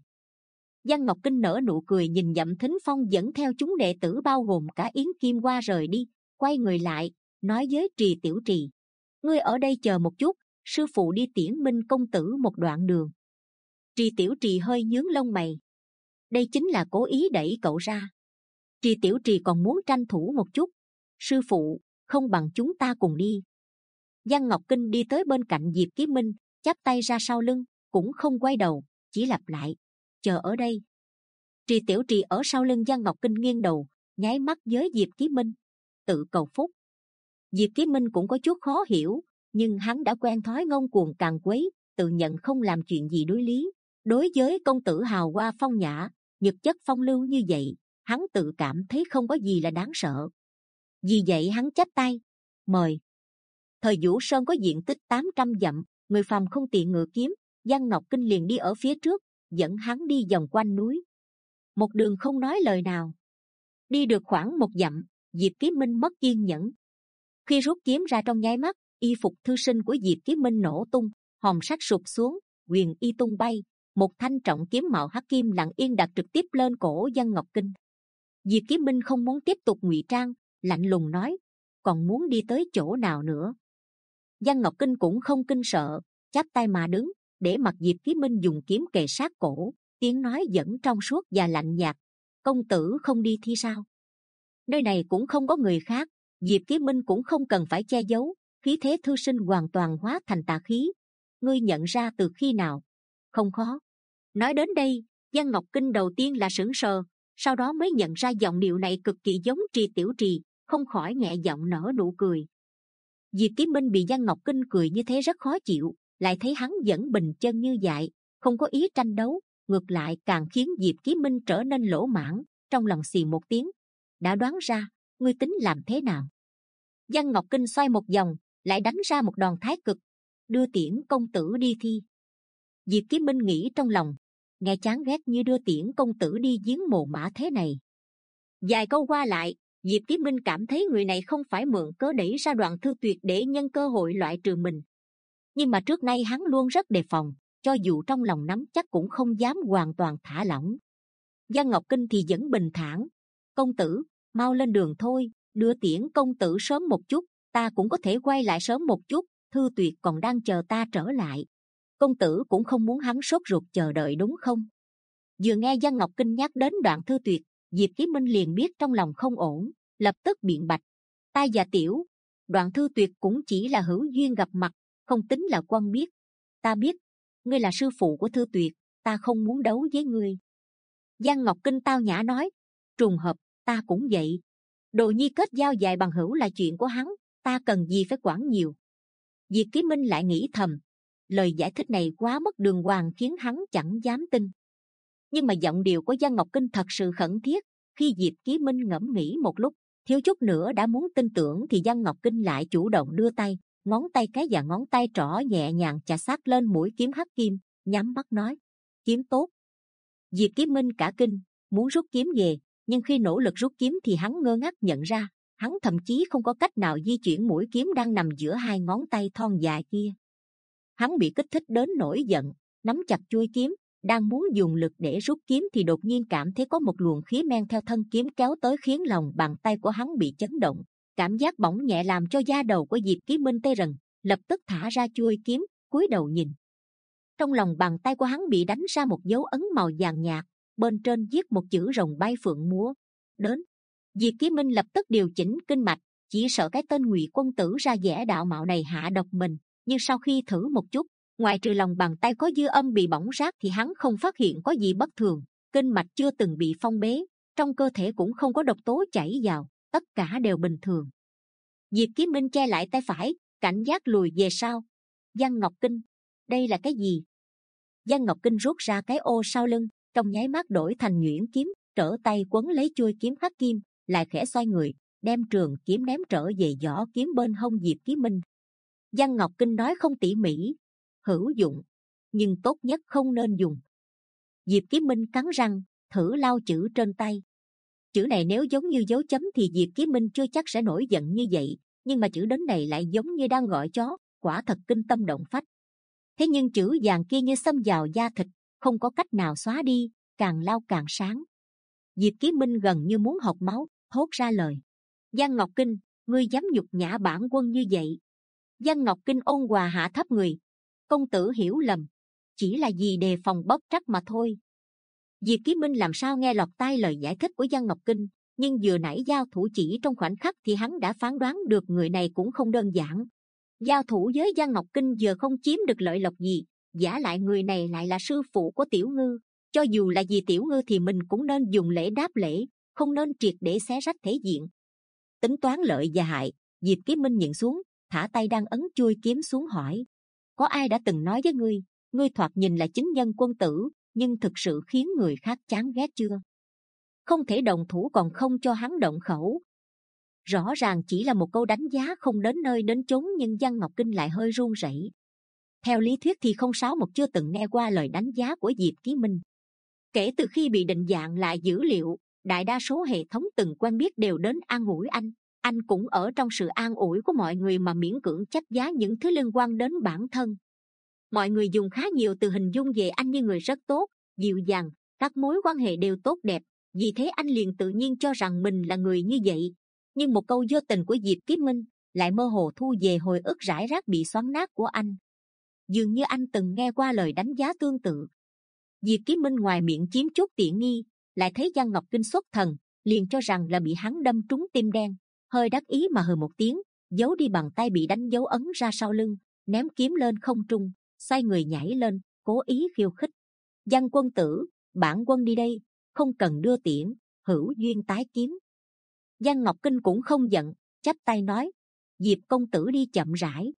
Văn Ngọc Kinh nở nụ cười nhìn Nhậm Thính Phong dẫn theo chúng đệ tử bao gồm cả Yến Kim Hoa rời đi, quay người lại, nói với Trì Tiểu Trì, ngươi ở đây chờ một chút, sư phụ đi tiễn Minh công tử một đoạn đường. Trì Tiểu Trì hơi nhướng lông mày, đây chính là cố ý đẩy cậu ra. Trì Tiểu Trì còn muốn tranh thủ một chút, sư phụ, không bằng chúng ta cùng đi. Văn Ngọc Kinh đi tới bên cạnh Diệp Ký Minh, chắp tay ra sau lưng, cũng không quay đầu, chỉ lặp lại, chờ ở đây. Trì Tiểu Trì ở sau lưng Giang Ngọc Kinh nghiêng đầu, nháy mắt với Diệp Chí Minh, tự cầu phúc. Diệp Chí Minh cũng có chút khó hiểu, nhưng hắn đã quen thói ngông cuồng càn quấy, tự nhận không làm chuyện gì đối lý. Đối với công tử hào hoa phong nhã, nhược chất phong lưu như vậy, hắn tự cảm thấy không có gì là đáng sợ. Vì vậy hắn chắp tay, mời. Thời Vũ Sơn có diện tích tám trăm dặm, người phàm không tiện ngựa kiếm, Giang Ngọc Kinh liền đi ở phía trước, dẫn hắn đi vòng quanh núi. Một đường không nói lời nào. Đi được khoảng một dặm, Diệp Chí Minh mất kiên nhẫn. Khi rút kiếm ra trong nháy mắt, y phục thư sinh của Diệp Chí Minh nổ tung, hòm sắt sụp xuống, quyền y tung bay, một thanh trọng kiếm màu hắc kim lặng yên đặt trực tiếp lên cổ Giang Ngọc Kinh. Diệp Chí Minh không muốn tiếp tục ngụy trang, lạnh lùng nói, còn muốn đi tới chỗ nào nữa? Giang Ngọc Kinh cũng không kinh sợ, chắp tay mà đứng, để mặc Diệp Chí Minh dùng kiếm kề sát cổ, tiếng nói vẫn trong suốt và lạnh nhạt, công tử không đi thì sao? Nơi này cũng không có người khác, Diệp Chí Minh cũng không cần phải che giấu, khí thế thư sinh hoàn toàn hóa thành tà khí. Ngươi nhận ra từ khi nào? Không khó. Nói đến đây, Giang Ngọc Kinh đầu tiên là sững sờ, sau đó mới nhận ra giọng điệu này cực kỳ giống Trì Tiểu Trì, không khỏi nhẹ giọng nở nụ cười. Diệp Chí Minh bị Giang Ngọc Kinh cười như thế rất khó chịu, lại thấy hắn vẫn bình chân như vậy, không có ý tranh đấu, ngược lại càng khiến Diệp Chí Minh trở nên lỗ mãng, trong lòng xì một tiếng, đã đoán ra, ngươi tính làm thế nào? Giang Ngọc Kinh xoay một vòng, lại đánh ra một đòn thái cực, đưa tiễn công tử đi thi. Diệp Chí Minh nghĩ trong lòng, nghe chán ghét như đưa tiễn công tử đi giếng mồ mả thế này. Vài câu qua lại, Diệp Chí Minh cảm thấy người này không phải mượn cớ đẩy ra Đoạn Thư Tuyệt để nhân cơ hội loại trừ mình. Nhưng mà trước nay hắn luôn rất đề phòng, cho dù trong lòng nắm chắc cũng không dám hoàn toàn thả lỏng. Giang Ngọc Kinh thì vẫn bình thản, công tử, mau lên đường thôi, đưa tiễn công tử sớm một chút, ta cũng có thể quay lại sớm một chút, Thư Tuyệt còn đang chờ ta trở lại. Công tử cũng không muốn hắn sốt ruột chờ đợi đúng không? Vừa nghe Giang Ngọc Kinh nhắc đến Đoạn Thư Tuyệt, Diệp Chí Minh liền biết trong lòng không ổn, lập tức biện bạch, ta và Tiểu Đoạn Thư Tuyệt cũng chỉ là hữu duyên gặp mặt, không tính là quen biết. Ta biết ngươi là sư phụ của Thư Tuyệt, ta không muốn đấu với ngươi. Giang Ngọc Kinh tao nhã nói, trùng hợp, ta cũng vậy. Đồ nhi kết giao dài bằng hữu là chuyện của hắn, ta cần gì phải quản nhiều. Diệp Chí Minh lại nghĩ thầm, lời giải thích này quá mất đường hoàng, khiến hắn chẳng dám tin. Nhưng mà giọng điệu của Giang Ngọc Kinh thật sự khẩn thiết. Khi Diệp Chí Minh ngẫm nghĩ một lúc, thiếu chút nữa đã muốn tin tưởng, thì Giang Ngọc Kinh lại chủ động đưa tay, ngón tay cái và ngón tay trỏ nhẹ nhàng chà sát lên mũi kiếm hắc kim, nhắm mắt nói, kiếm tốt. Diệp Chí Minh cả kinh, muốn rút kiếm về, nhưng khi nỗ lực rút kiếm thì hắn ngơ ngác nhận ra, hắn thậm chí không có cách nào di chuyển mũi kiếm đang nằm giữa hai ngón tay thon dài kia. Hắn bị kích thích đến nổi giận, nắm chặt chuôi kiếm, đang muốn dùng lực để rút kiếm thì đột nhiên cảm thấy có một luồng khí men theo thân kiếm kéo tới, khiến lòng bàn tay của hắn bị chấn động. Cảm giác bỏng nhẹ làm cho da đầu của Diệp Chí Minh tê rần, lập tức thả ra chuôi kiếm, cúi đầu nhìn. Trong lòng bàn tay của hắn bị đánh ra một dấu ấn màu vàng nhạt, bên trên viết một chữ rồng bay phượng múa. Đến. Diệp Chí Minh lập tức điều chỉnh kinh mạch, chỉ sợ cái tên Ngụy Quân Tử ra vẻ đạo mạo này hạ độc mình. Nhưng sau khi thử một chút, ngoại trừ lòng bàn tay có dư âm bị bỏng rát thì hắn không phát hiện có gì bất thường. Kinh mạch chưa từng bị phong bế, trong cơ thể cũng không có độc tố chảy vào, tất cả đều bình thường. Diệp Chí Minh che lại tay phải, cảnh giác lùi về sau. Giang Ngọc Kinh, đây là cái gì? Giang Ngọc Kinh rút ra cái ô sau lưng, trong nháy mắt đổi thành nhuyễn kiếm, trở tay quấn lấy chuôi kiếm hắc kim, lại khẽ xoay người, đem trường kiếm ném trở về vỏ kiếm bên hông Diệp Chí Minh. Giang Ngọc Kinh nói không tỉ mỉ, hữu dụng, nhưng tốt nhất không nên dùng. Diệp Chí Minh cắn răng, thử lau chữ trên tay. Chữ này nếu giống như dấu chấm thì Diệp Chí Minh chưa chắc sẽ nổi giận như vậy, nhưng mà chữ đến này lại giống như đang gọi chó, quả thật kinh tâm động phách. Thế nhưng chữ vàng kia như xâm vào da thịt, không có cách nào xóa đi, càng lau càng sáng. Diệp Chí Minh gần như muốn học máu, thốt ra lời, Giang Ngọc Kinh, ngươi dám nhục nhã bản quân như vậy? Giang Ngọc Kinh ôn hòa hạ thấp người, công tử hiểu lầm, chỉ là vì đề phòng bóc trách mà thôi. Diệp Chí Minh làm sao nghe lọt tai lời giải thích của Giang Ngọc Kinh, nhưng vừa nãy giao thủ chỉ trong khoảnh khắc thì hắn đã phán đoán được người này cũng không đơn giản. Giao thủ với Giang Ngọc Kinh vừa không chiếm được lợi lộc gì, giả lại người này lại là sư phụ của Tiểu Ngư, Cho dù là vì tiểu ngư thì mình cũng nên dùng lễ đáp lễ, không nên triệt để xé rách thể diện. Tính toán lợi và hại, Diệp Kiếm Minh nhìn xuống, thả tay đang ấn chui kiếm xuống hỏi: có ai đã từng nói với ngươi, ngươi thoạt nhìn là chính nhân quân tử, nhưng thực sự khiến người khác chán ghét chưa? Không thể đồng thủ còn không cho hắn động khẩu. Rõ ràng chỉ là một câu đánh giá không đến nơi đến chốn, nhưng Giang Ngọc Kinh lại hơi run rẩy. Theo lý thuyết thì không sáu một chưa từng nghe qua lời đánh giá của Diệp Chí Minh. Kể từ khi bị định dạng lại dữ liệu, đại đa số hệ thống từng quen biết đều đến an ủi anh. Anh cũng ở trong sự an ủi của mọi người mà miễn cưỡng trách giá những thứ liên quan đến bản thân. Mọi người dùng khá nhiều từ hình dung về anh như người rất tốt, dịu dàng, các mối quan hệ đều tốt đẹp. Vì thế anh liền tự nhiên cho rằng mình là người như vậy. Nhưng một câu vô tình của Diệp Chí Minh lại mơ hồ thu về hồi ức rải rác bị xoắn nát của anh. Dường như anh từng nghe qua lời đánh giá tương tự. Diệp Chí Minh ngoài miệng chiếm chút tiện nghi, lại thấy Giang Ngọc Kinh xuất thần, liền cho rằng là bị hắn đâm trúng tim đen, hơi đắc ý mà hừ một tiếng, giấu đi bàn tay bị đánh dấu ấn ra sau lưng, ném kiếm lên không trung, xoay người nhảy lên, cố ý khiêu khích: Giang quân tử, bản quân đi đây, không cần đưa tiễn, hữu duyên tái kiếm. Giang Ngọc Kinh cũng không giận, chắp tay nói: Diệp công tử đi chậm rãi.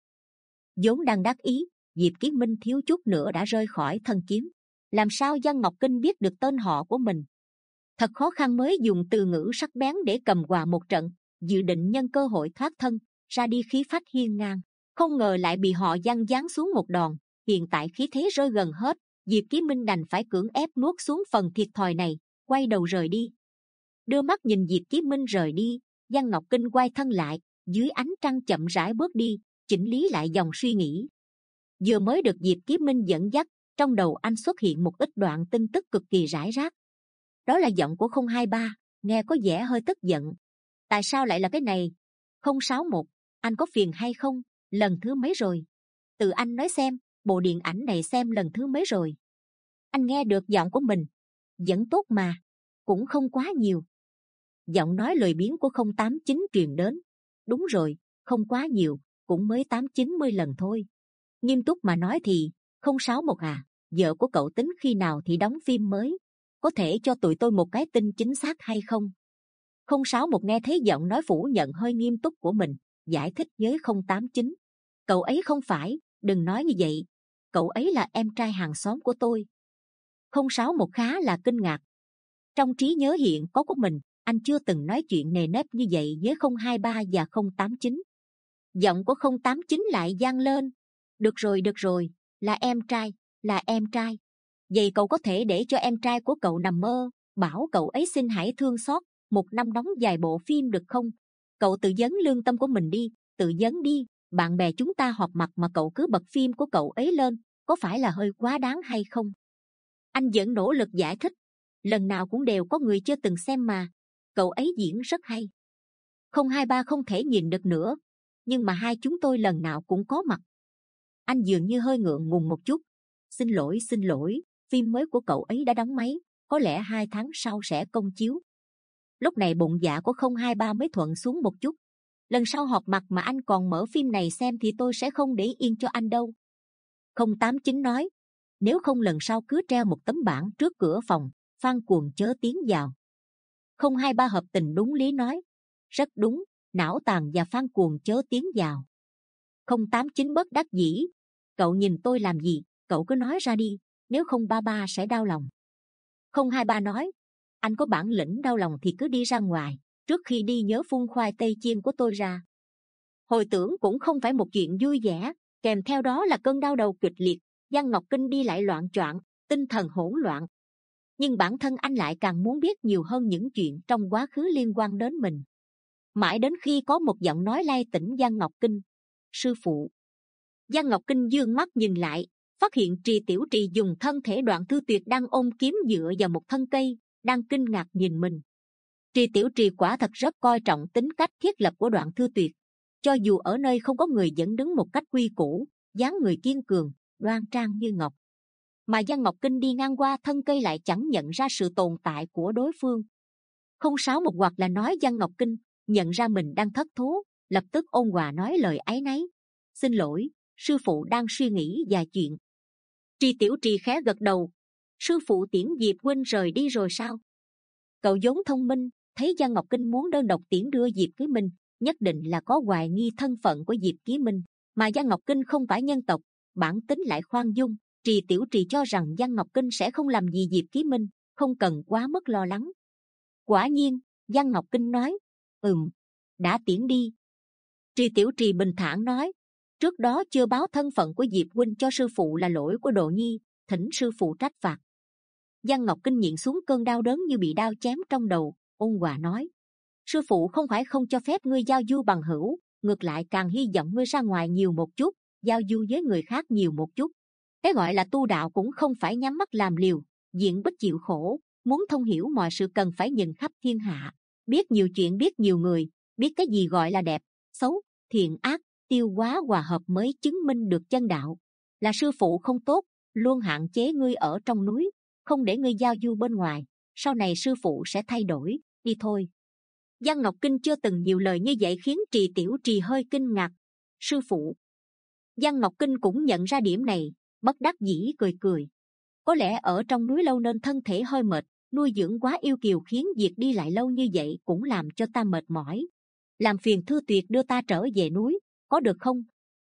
Vốn đang đắc ý, Diệp Chí Minh thiếu chút nữa đã rơi khỏi thân kiếm. Làm sao Giang Ngọc Kinh biết được tên họ của mình? Thật khó khăn mới dùng từ ngữ sắc bén để cầm quà một trận, dự định nhân cơ hội thoát thân, ra đi khí phách hiên ngang. Không ngờ lại bị họ Giang giáng xuống một đòn. Hiện tại khí thế rơi gần hết, Diệp Chí Minh đành phải cưỡng ép nuốt xuống phần thiệt thòi này, quay đầu rời đi. Đưa mắt nhìn Diệp Chí Minh rời đi, Giang Ngọc Kinh quay thân lại, dưới ánh trăng chậm rãi bước đi, chỉnh lý lại dòng suy nghĩ. Vừa mới được Diệp Chí Minh dẫn dắt, trong đầu anh xuất hiện một ít đoạn tin tức cực kỳ rải rác. Đó là giọng của không hai ba, nghe có vẻ hơi tức giận. Tại sao lại là cái này? Không sáu một, anh có phiền hay không? Lần thứ mấy rồi? Từ anh nói xem, bộ điện ảnh này xem lần thứ mấy rồi? Anh nghe được giọng của mình. Vẫn tốt mà, cũng không quá nhiều. Giọng nói lười biếng của không tám chín truyền đến. Đúng rồi, không quá nhiều, cũng mới tám chín mươi lần thôi. Nghiêm túc mà nói thì, không sáu một à, vợ của cậu tính khi nào thì đóng phim mới? Có thể cho tụi tôi một cái tin chính xác hay không? Không sáu một nghe thấy giọng nói phủ nhận hơi nghiêm túc của mình, giải thích với không tám chín. Cậu ấy không phải, đừng nói như vậy. Cậu ấy là em trai hàng xóm của tôi. Không sáu một khá là kinh ngạc. Trong trí nhớ hiện có của mình, anh chưa từng nói chuyện nề nếp như vậy với không hai ba và không tám chín. Giọng của không tám chín lại vang lên. Được rồi, được rồi, là em trai, là em trai. Vậy cậu có thể để cho em trai của cậu nằm mơ, bảo cậu ấy xin hãy thương xót, một năm đóng vài bộ phim được không? Cậu tự vấn lương tâm của mình đi, tự vấn đi. Bạn bè chúng ta họp mặt mà cậu cứ bật phim của cậu ấy lên, có phải là hơi quá đáng hay không? Anh vẫn nỗ lực giải thích. Lần nào cũng đều có người chưa từng xem mà. Cậu ấy diễn rất hay. Không hai ba không thể nhìn được nữa, nhưng mà hai chúng tôi lần nào cũng có mặt. Anh dường như hơi ngượng ngùng một chút. Xin lỗi, xin lỗi, phim mới của cậu ấy đã đóng máy, có lẽ hai tháng sau sẽ công chiếu. Lúc này bụng dạ của không hai ba mới thuận xuống một chút. Lần sau họp mặt mà anh còn mở phim này xem thì tôi sẽ không để yên cho anh đâu. Không tám chín nói, nếu không lần sau cứ treo một tấm bảng trước cửa phòng, Phan Cuồng chớ tiến vào. Không hai ba hợp tình đúng lý nói, rất đúng, Não Tàn và Phan Cuồng chớ tiến vào. Không tám chín bất đắc dĩ, cậu nhìn tôi làm gì? Cậu cứ nói ra đi, nếu không ba ba sẽ đau lòng. Không hai ba nói, anh có bản lĩnh đau lòng thì cứ đi ra ngoài, trước khi đi nhớ phun khoai tây chiên của tôi ra. Hồi tưởng cũng không phải một chuyện vui vẻ, kèm theo đó là cơn đau đầu kịch liệt. Giang Ngọc Kinh đi lại loạn choạng, tinh thần hỗn loạn. Nhưng bản thân anh lại càng muốn biết nhiều hơn những chuyện trong quá khứ liên quan đến mình. Mãi đến khi có một giọng nói lay tỉnh Giang Ngọc Kinh, sư phụ. Giang Ngọc Kinh dương mắt nhìn lại, phát hiện Trì Tiểu Trì dùng thân thể Đoạn Thư Tuyệt đang ôm kiếm dựa vào một thân cây, đang kinh ngạc nhìn mình. Trì Tiểu Trì quả thật rất coi trọng tính cách thiết lập của Đoạn Thư Tuyệt. Cho dù ở nơi không có người dẫn đứng một cách quy củ, dáng người kiên cường, đoan trang như ngọc, mà Giang Ngọc Kinh đi ngang qua thân cây lại chẳng nhận ra sự tồn tại của đối phương. Không sáu một hoặc là nói Giang Ngọc Kinh nhận ra mình đang thất thố, lập tức ôn hòa nói lời áy náy, xin lỗi, sư phụ đang suy nghĩ vài chuyện. Trì Tiểu Trì khẽ gật đầu, Sư phụ tiễn Diệp huynh rời đi rồi sao? Cậu vốn thông minh, thấy Giang Ngọc Kinh muốn đơn độc tiễn đưa Diệp Ký Minh, nhất định là có hoài nghi thân phận của Diệp Ký Minh. Mà Giang Ngọc Kinh không phải nhân tộc, bản tính lại khoan dung. Trì Tiểu Trì cho rằng Giang Ngọc Kinh sẽ không làm gì Diệp Ký Minh, không cần quá mức lo lắng. Quả nhiên, Giang Ngọc Kinh nói, ừm, đã tiễn đi. Trì Tiểu Trì bình thản nói, trước đó chưa báo thân phận của Diệp huynh cho sư phụ là lỗi của Đồ Nhi, thỉnh sư phụ trách phạt. Giang Ngọc Kinh nhịn xuống cơn đau đớn như bị đao chém trong đầu, ôn hòa nói, sư phụ không phải không cho phép ngươi giao du bằng hữu, ngược lại càng hy vọng ngươi ra ngoài nhiều một chút, giao du với người khác nhiều một chút. Cái gọi là tu đạo cũng không phải nhắm mắt làm liều, diện bích chịu khổ, muốn thông hiểu mọi sự cần phải nhìn khắp thiên hạ, biết nhiều chuyện, biết nhiều người, biết cái gì gọi là đẹp, xấu, thiện ác, tiêu hóa hòa hợp mới chứng minh được chân đạo. Là sư phụ không tốt, luôn hạn chế ngươi ở trong núi, không để ngươi giao du bên ngoài, sau này sư phụ sẽ thay đổi, đi thôi. Giang Ngọc Kinh chưa từng nhiều lời như vậy khiến Trì Tiểu Trì hơi kinh ngạc. Sư phụ. Giang Ngọc Kinh cũng nhận ra điểm này, bất đắc dĩ cười cười. Có lẽ ở trong núi lâu nên thân thể hơi mệt, nuôi dưỡng quá yêu kiều khiến việc đi lại lâu như vậy cũng làm cho ta mệt mỏi. Làm phiền Thư Tuyệt đưa ta trở về núi, có được không?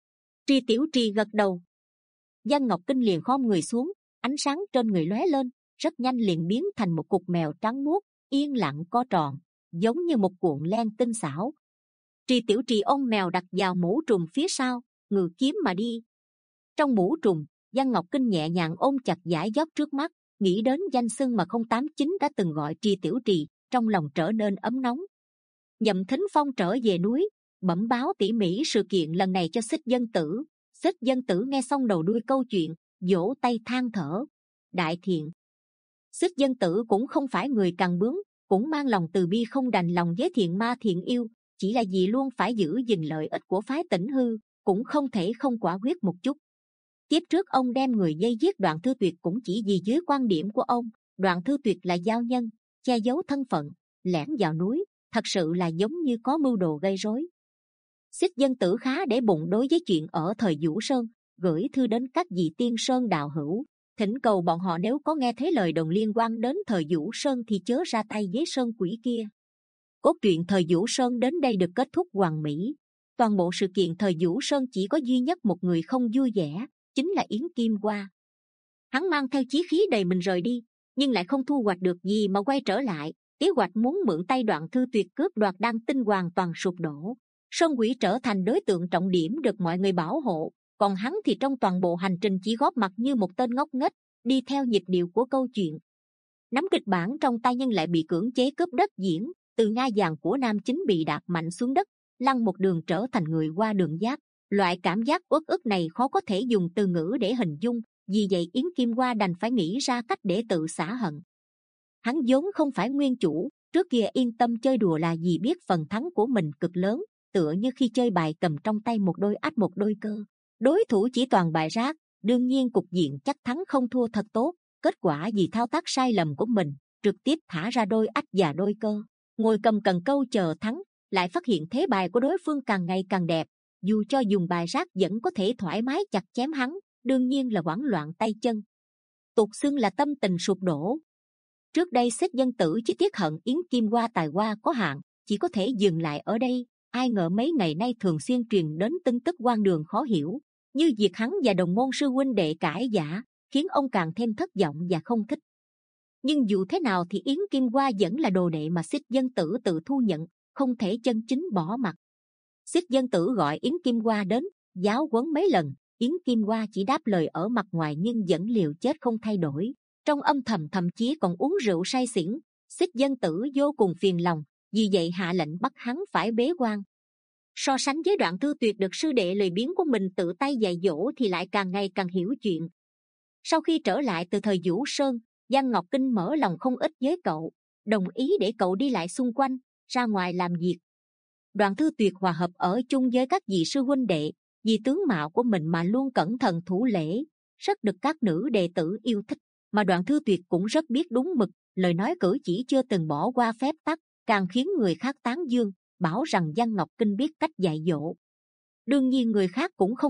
Trì Tiểu Trì gật đầu. Giang Ngọc Kinh liền khom người xuống, ánh sáng trên người lóe lên, rất nhanh liền biến thành một cục mèo trắng muốt, yên lặng co tròn, giống như một cuộn len tinh xảo. Trì Tiểu Trì ôm mèo đặt vào mũ trùng phía sau, ngự kiếm mà đi. Trong mũ trùng, Giang Ngọc Kinh nhẹ nhàng ôm chặt dải dốc trước mắt, nghĩ đến danh xưng mà không tám chín đã từng gọi Trì Tiểu Trì, trong lòng trở nên ấm nóng. Nhậm Thính Phong trở về núi, bẩm báo tỉ mỉ sự kiện lần này cho Xích Dân Tử. Xích Dân Tử nghe xong đầu đuôi câu chuyện, vỗ tay than thở. Đại thiện. Xích Dân Tử cũng không phải người cằn bướng, cũng mang lòng từ bi không đành lòng với thiện ma thiện yêu, chỉ là vì luôn phải giữ gìn lợi ích của phái Tĩnh Hư, cũng không thể không quả quyết một chút. Tiếp trước ông đem người dây giết Đoạn Thư Tuyệt cũng chỉ vì dưới quan điểm của ông, Đoạn Thư Tuyệt là giao nhân, che giấu thân phận, lẻn vào núi, thật sự là giống như có mưu đồ gây rối. Xích Dân Tử khá để bụng đối với chuyện ở thời Vũ Sơn, gửi thư đến các vị tiên sơn đạo hữu, thỉnh cầu bọn họ nếu có nghe thấy lời đồn liên quan đến thời Vũ Sơn thì chớ ra tay với sơn quỷ kia. Cốt truyện thời Vũ Sơn đến đây được kết thúc hoàn mỹ. Toàn bộ sự kiện thời Vũ Sơn chỉ có duy nhất một người không vui vẻ, chính là Yến Kim Hoa. Hắn mang theo chí khí đầy mình rời đi, nhưng lại không thu hoạch được gì mà quay trở lại. Kế hoạch muốn mượn tay Đoạn Thư Tuyệt cướp đoạt đan tinh hoàn toàn sụp đổ. Sơn quỷ trở thành đối tượng trọng điểm được mọi người bảo hộ, còn hắn thì trong toàn bộ hành trình chỉ góp mặt như một tên ngốc nghếch, đi theo nhịp điệu của câu chuyện. Nắm kịch bản trong tay nhưng lại bị cưỡng chế cướp đất diễn, từ ngai vàng của nam chính bị đạp mạnh xuống đất, lăn một đường trở thành người qua đường giáp. Loại cảm giác uất ức này khó có thể dùng từ ngữ để hình dung, vì vậy Yến Kim Hoa đành phải nghĩ ra cách để tự xả hận. Hắn vốn không phải nguyên chủ, trước kia yên tâm chơi đùa là vì biết phần thắng của mình cực lớn, tựa như khi chơi bài cầm trong tay một đôi ách một đôi cơ, đối thủ chỉ toàn bài rác, đương nhiên cục diện chắc thắng không thua thật tốt. Kết quả vì thao tác sai lầm của mình, trực tiếp thả ra đôi ách và đôi cơ, ngồi cầm cần câu chờ thắng, lại phát hiện thế bài của đối phương càng ngày càng đẹp, dù cho dùng bài rác vẫn có thể thoải mái chặt chém hắn, đương nhiên là hoảng loạn tay chân, tục xưng là tâm tình sụp đổ. Trước đây Xích Dân Tử chỉ tiếc hận Yến Kim Hoa tài hoa có hạn, chỉ có thể dừng lại ở đây. Ai ngờ mấy ngày nay thường xuyên truyền đến tin tức quan đường khó hiểu, như việc hắn và đồng môn sư huynh đệ cãi vã, khiến ông càng thêm thất vọng và không thích. Nhưng dù thế nào thì Yến Kim Hoa vẫn là đồ đệ mà Xích Dân Tử tự thu nhận, không thể chân chính bỏ mặt. Xích Dân Tử gọi Yến Kim Hoa đến, giáo huấn mấy lần, Yến Kim Hoa chỉ đáp lời ở mặt ngoài nhưng vẫn liều chết không thay đổi. Trong âm thầm thậm chí còn uống rượu say xỉn. Xích Dân Tử vô cùng phiền lòng, vì vậy hạ lệnh bắt hắn phải bế quan. So sánh với Đoạn Thư Tuyệt được sư đệ lười biếng của mình tự tay dạy dỗ thì lại càng ngày càng hiểu chuyện. Sau khi trở lại từ thời Vũ Sơn, Giang Ngọc Kinh mở lòng không ít với cậu, đồng ý để cậu đi lại xung quanh, ra ngoài làm việc. Đoạn Thư Tuyệt hòa hợp ở chung với các vị sư huynh đệ, vì tướng mạo của mình mà luôn cẩn thận thủ lễ, rất được các nữ đệ tử yêu thích. Mà Đoạn Thư Tuyệt cũng rất biết đúng mực, lời nói cử chỉ chưa từng bỏ qua phép tắc, càng khiến người khác tán dương, bảo rằng Giang Ngọc Kinh biết cách dạy dỗ. Đương nhiên người khác cũng không biết,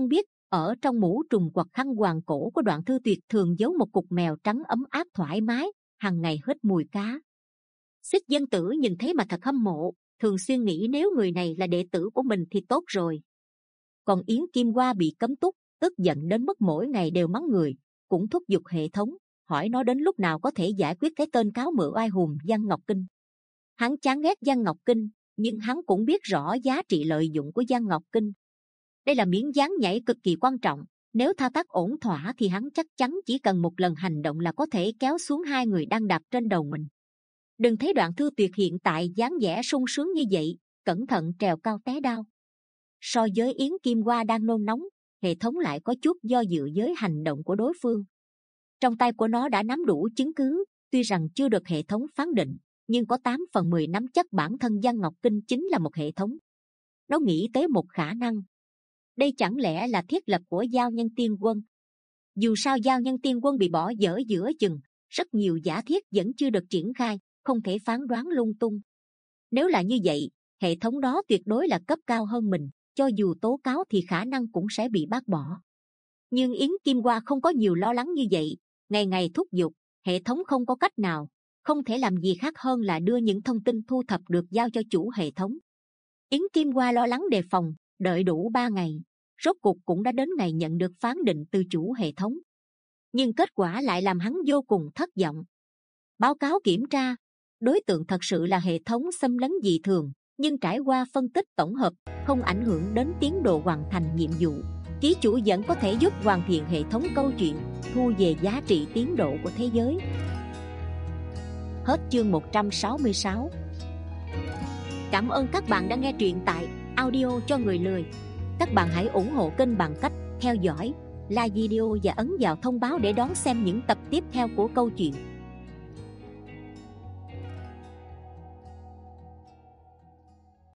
Ở trong mũ trùm hoặc khăn quàng cổ của Đoạn Thư Tuyệt thường giấu một cục mèo trắng ấm áp thoải mái, hằng ngày hít mùi cá. Xích Dân Tử nhìn thấy mà thật hâm mộ, thường xuyên nghĩ nếu người này là đệ tử của mình thì tốt rồi. Còn Yến Kim Hoa bị cấm túc, tức giận đến mức mỗi ngày đều mắng người, cũng thúc giục hệ thống, hỏi nó đến lúc nào có thể giải quyết cái tên cáo mượn oai hùng Giang Ngọc Kinh. Hắn chán ghét Giang Ngọc Kinh, nhưng hắn cũng biết rõ giá trị lợi dụng của Giang Ngọc Kinh. Đây là miếng dán nhảy cực kỳ quan trọng, nếu thao tác ổn thỏa thì hắn chắc chắn chỉ cần một lần hành động là có thể kéo xuống hai người đang đạp trên đầu mình. Đừng thấy Đoạn Thư Tuyệt hiện tại dáng vẻ sung sướng như vậy, cẩn thận trèo cao té đau. So với Yến Kim Hoa đang nôn nóng, hệ thống lại có chút do dự với hành động của đối phương. Trong tay của nó đã nắm đủ chứng cứ, tuy rằng chưa được hệ thống phán định, nhưng có tám phần mười nắm chắc bản thân Giang Ngọc Kinh chính là một hệ thống. Nó nghĩ tới một khả năng. Đây chẳng lẽ là thiết lập của Giao Nhân Tiên Quân? Dù sao Giao Nhân Tiên Quân bị bỏ dở giữa chừng, rất nhiều giả thiết vẫn chưa được triển khai, không thể phán đoán lung tung. Nếu là như vậy, hệ thống đó tuyệt đối là cấp cao hơn mình, cho dù tố cáo thì khả năng cũng sẽ bị bác bỏ. Nhưng Yến Kim Hoa không có nhiều lo lắng như vậy, ngày ngày thúc giục, hệ thống không có cách nào, không thể làm gì khác hơn là đưa những thông tin thu thập được giao cho chủ hệ thống. Yến Kim Hoa lo lắng đề phòng, đợi đủ ba ngày, rốt cuộc cũng đã đến ngày nhận được phán định từ chủ hệ thống. Nhưng kết quả lại làm hắn vô cùng thất vọng. Báo cáo kiểm tra, đối tượng thật sự là hệ thống xâm lấn dị thường, nhưng trải qua phân tích tổng hợp, không ảnh hưởng đến tiến độ hoàn thành nhiệm vụ. Ký chủ vẫn có thể giúp hoàn thiện hệ thống câu chuyện, thu về giá trị tiến độ của thế giới. Hết chương một trăm sáu mươi sáu. Cảm ơn các bạn đã nghe truyện tại Audio cho người lười. Các bạn hãy ủng hộ kênh bằng cách theo dõi, like video và ấn vào thông báo để đón xem những tập tiếp theo của câu chuyện.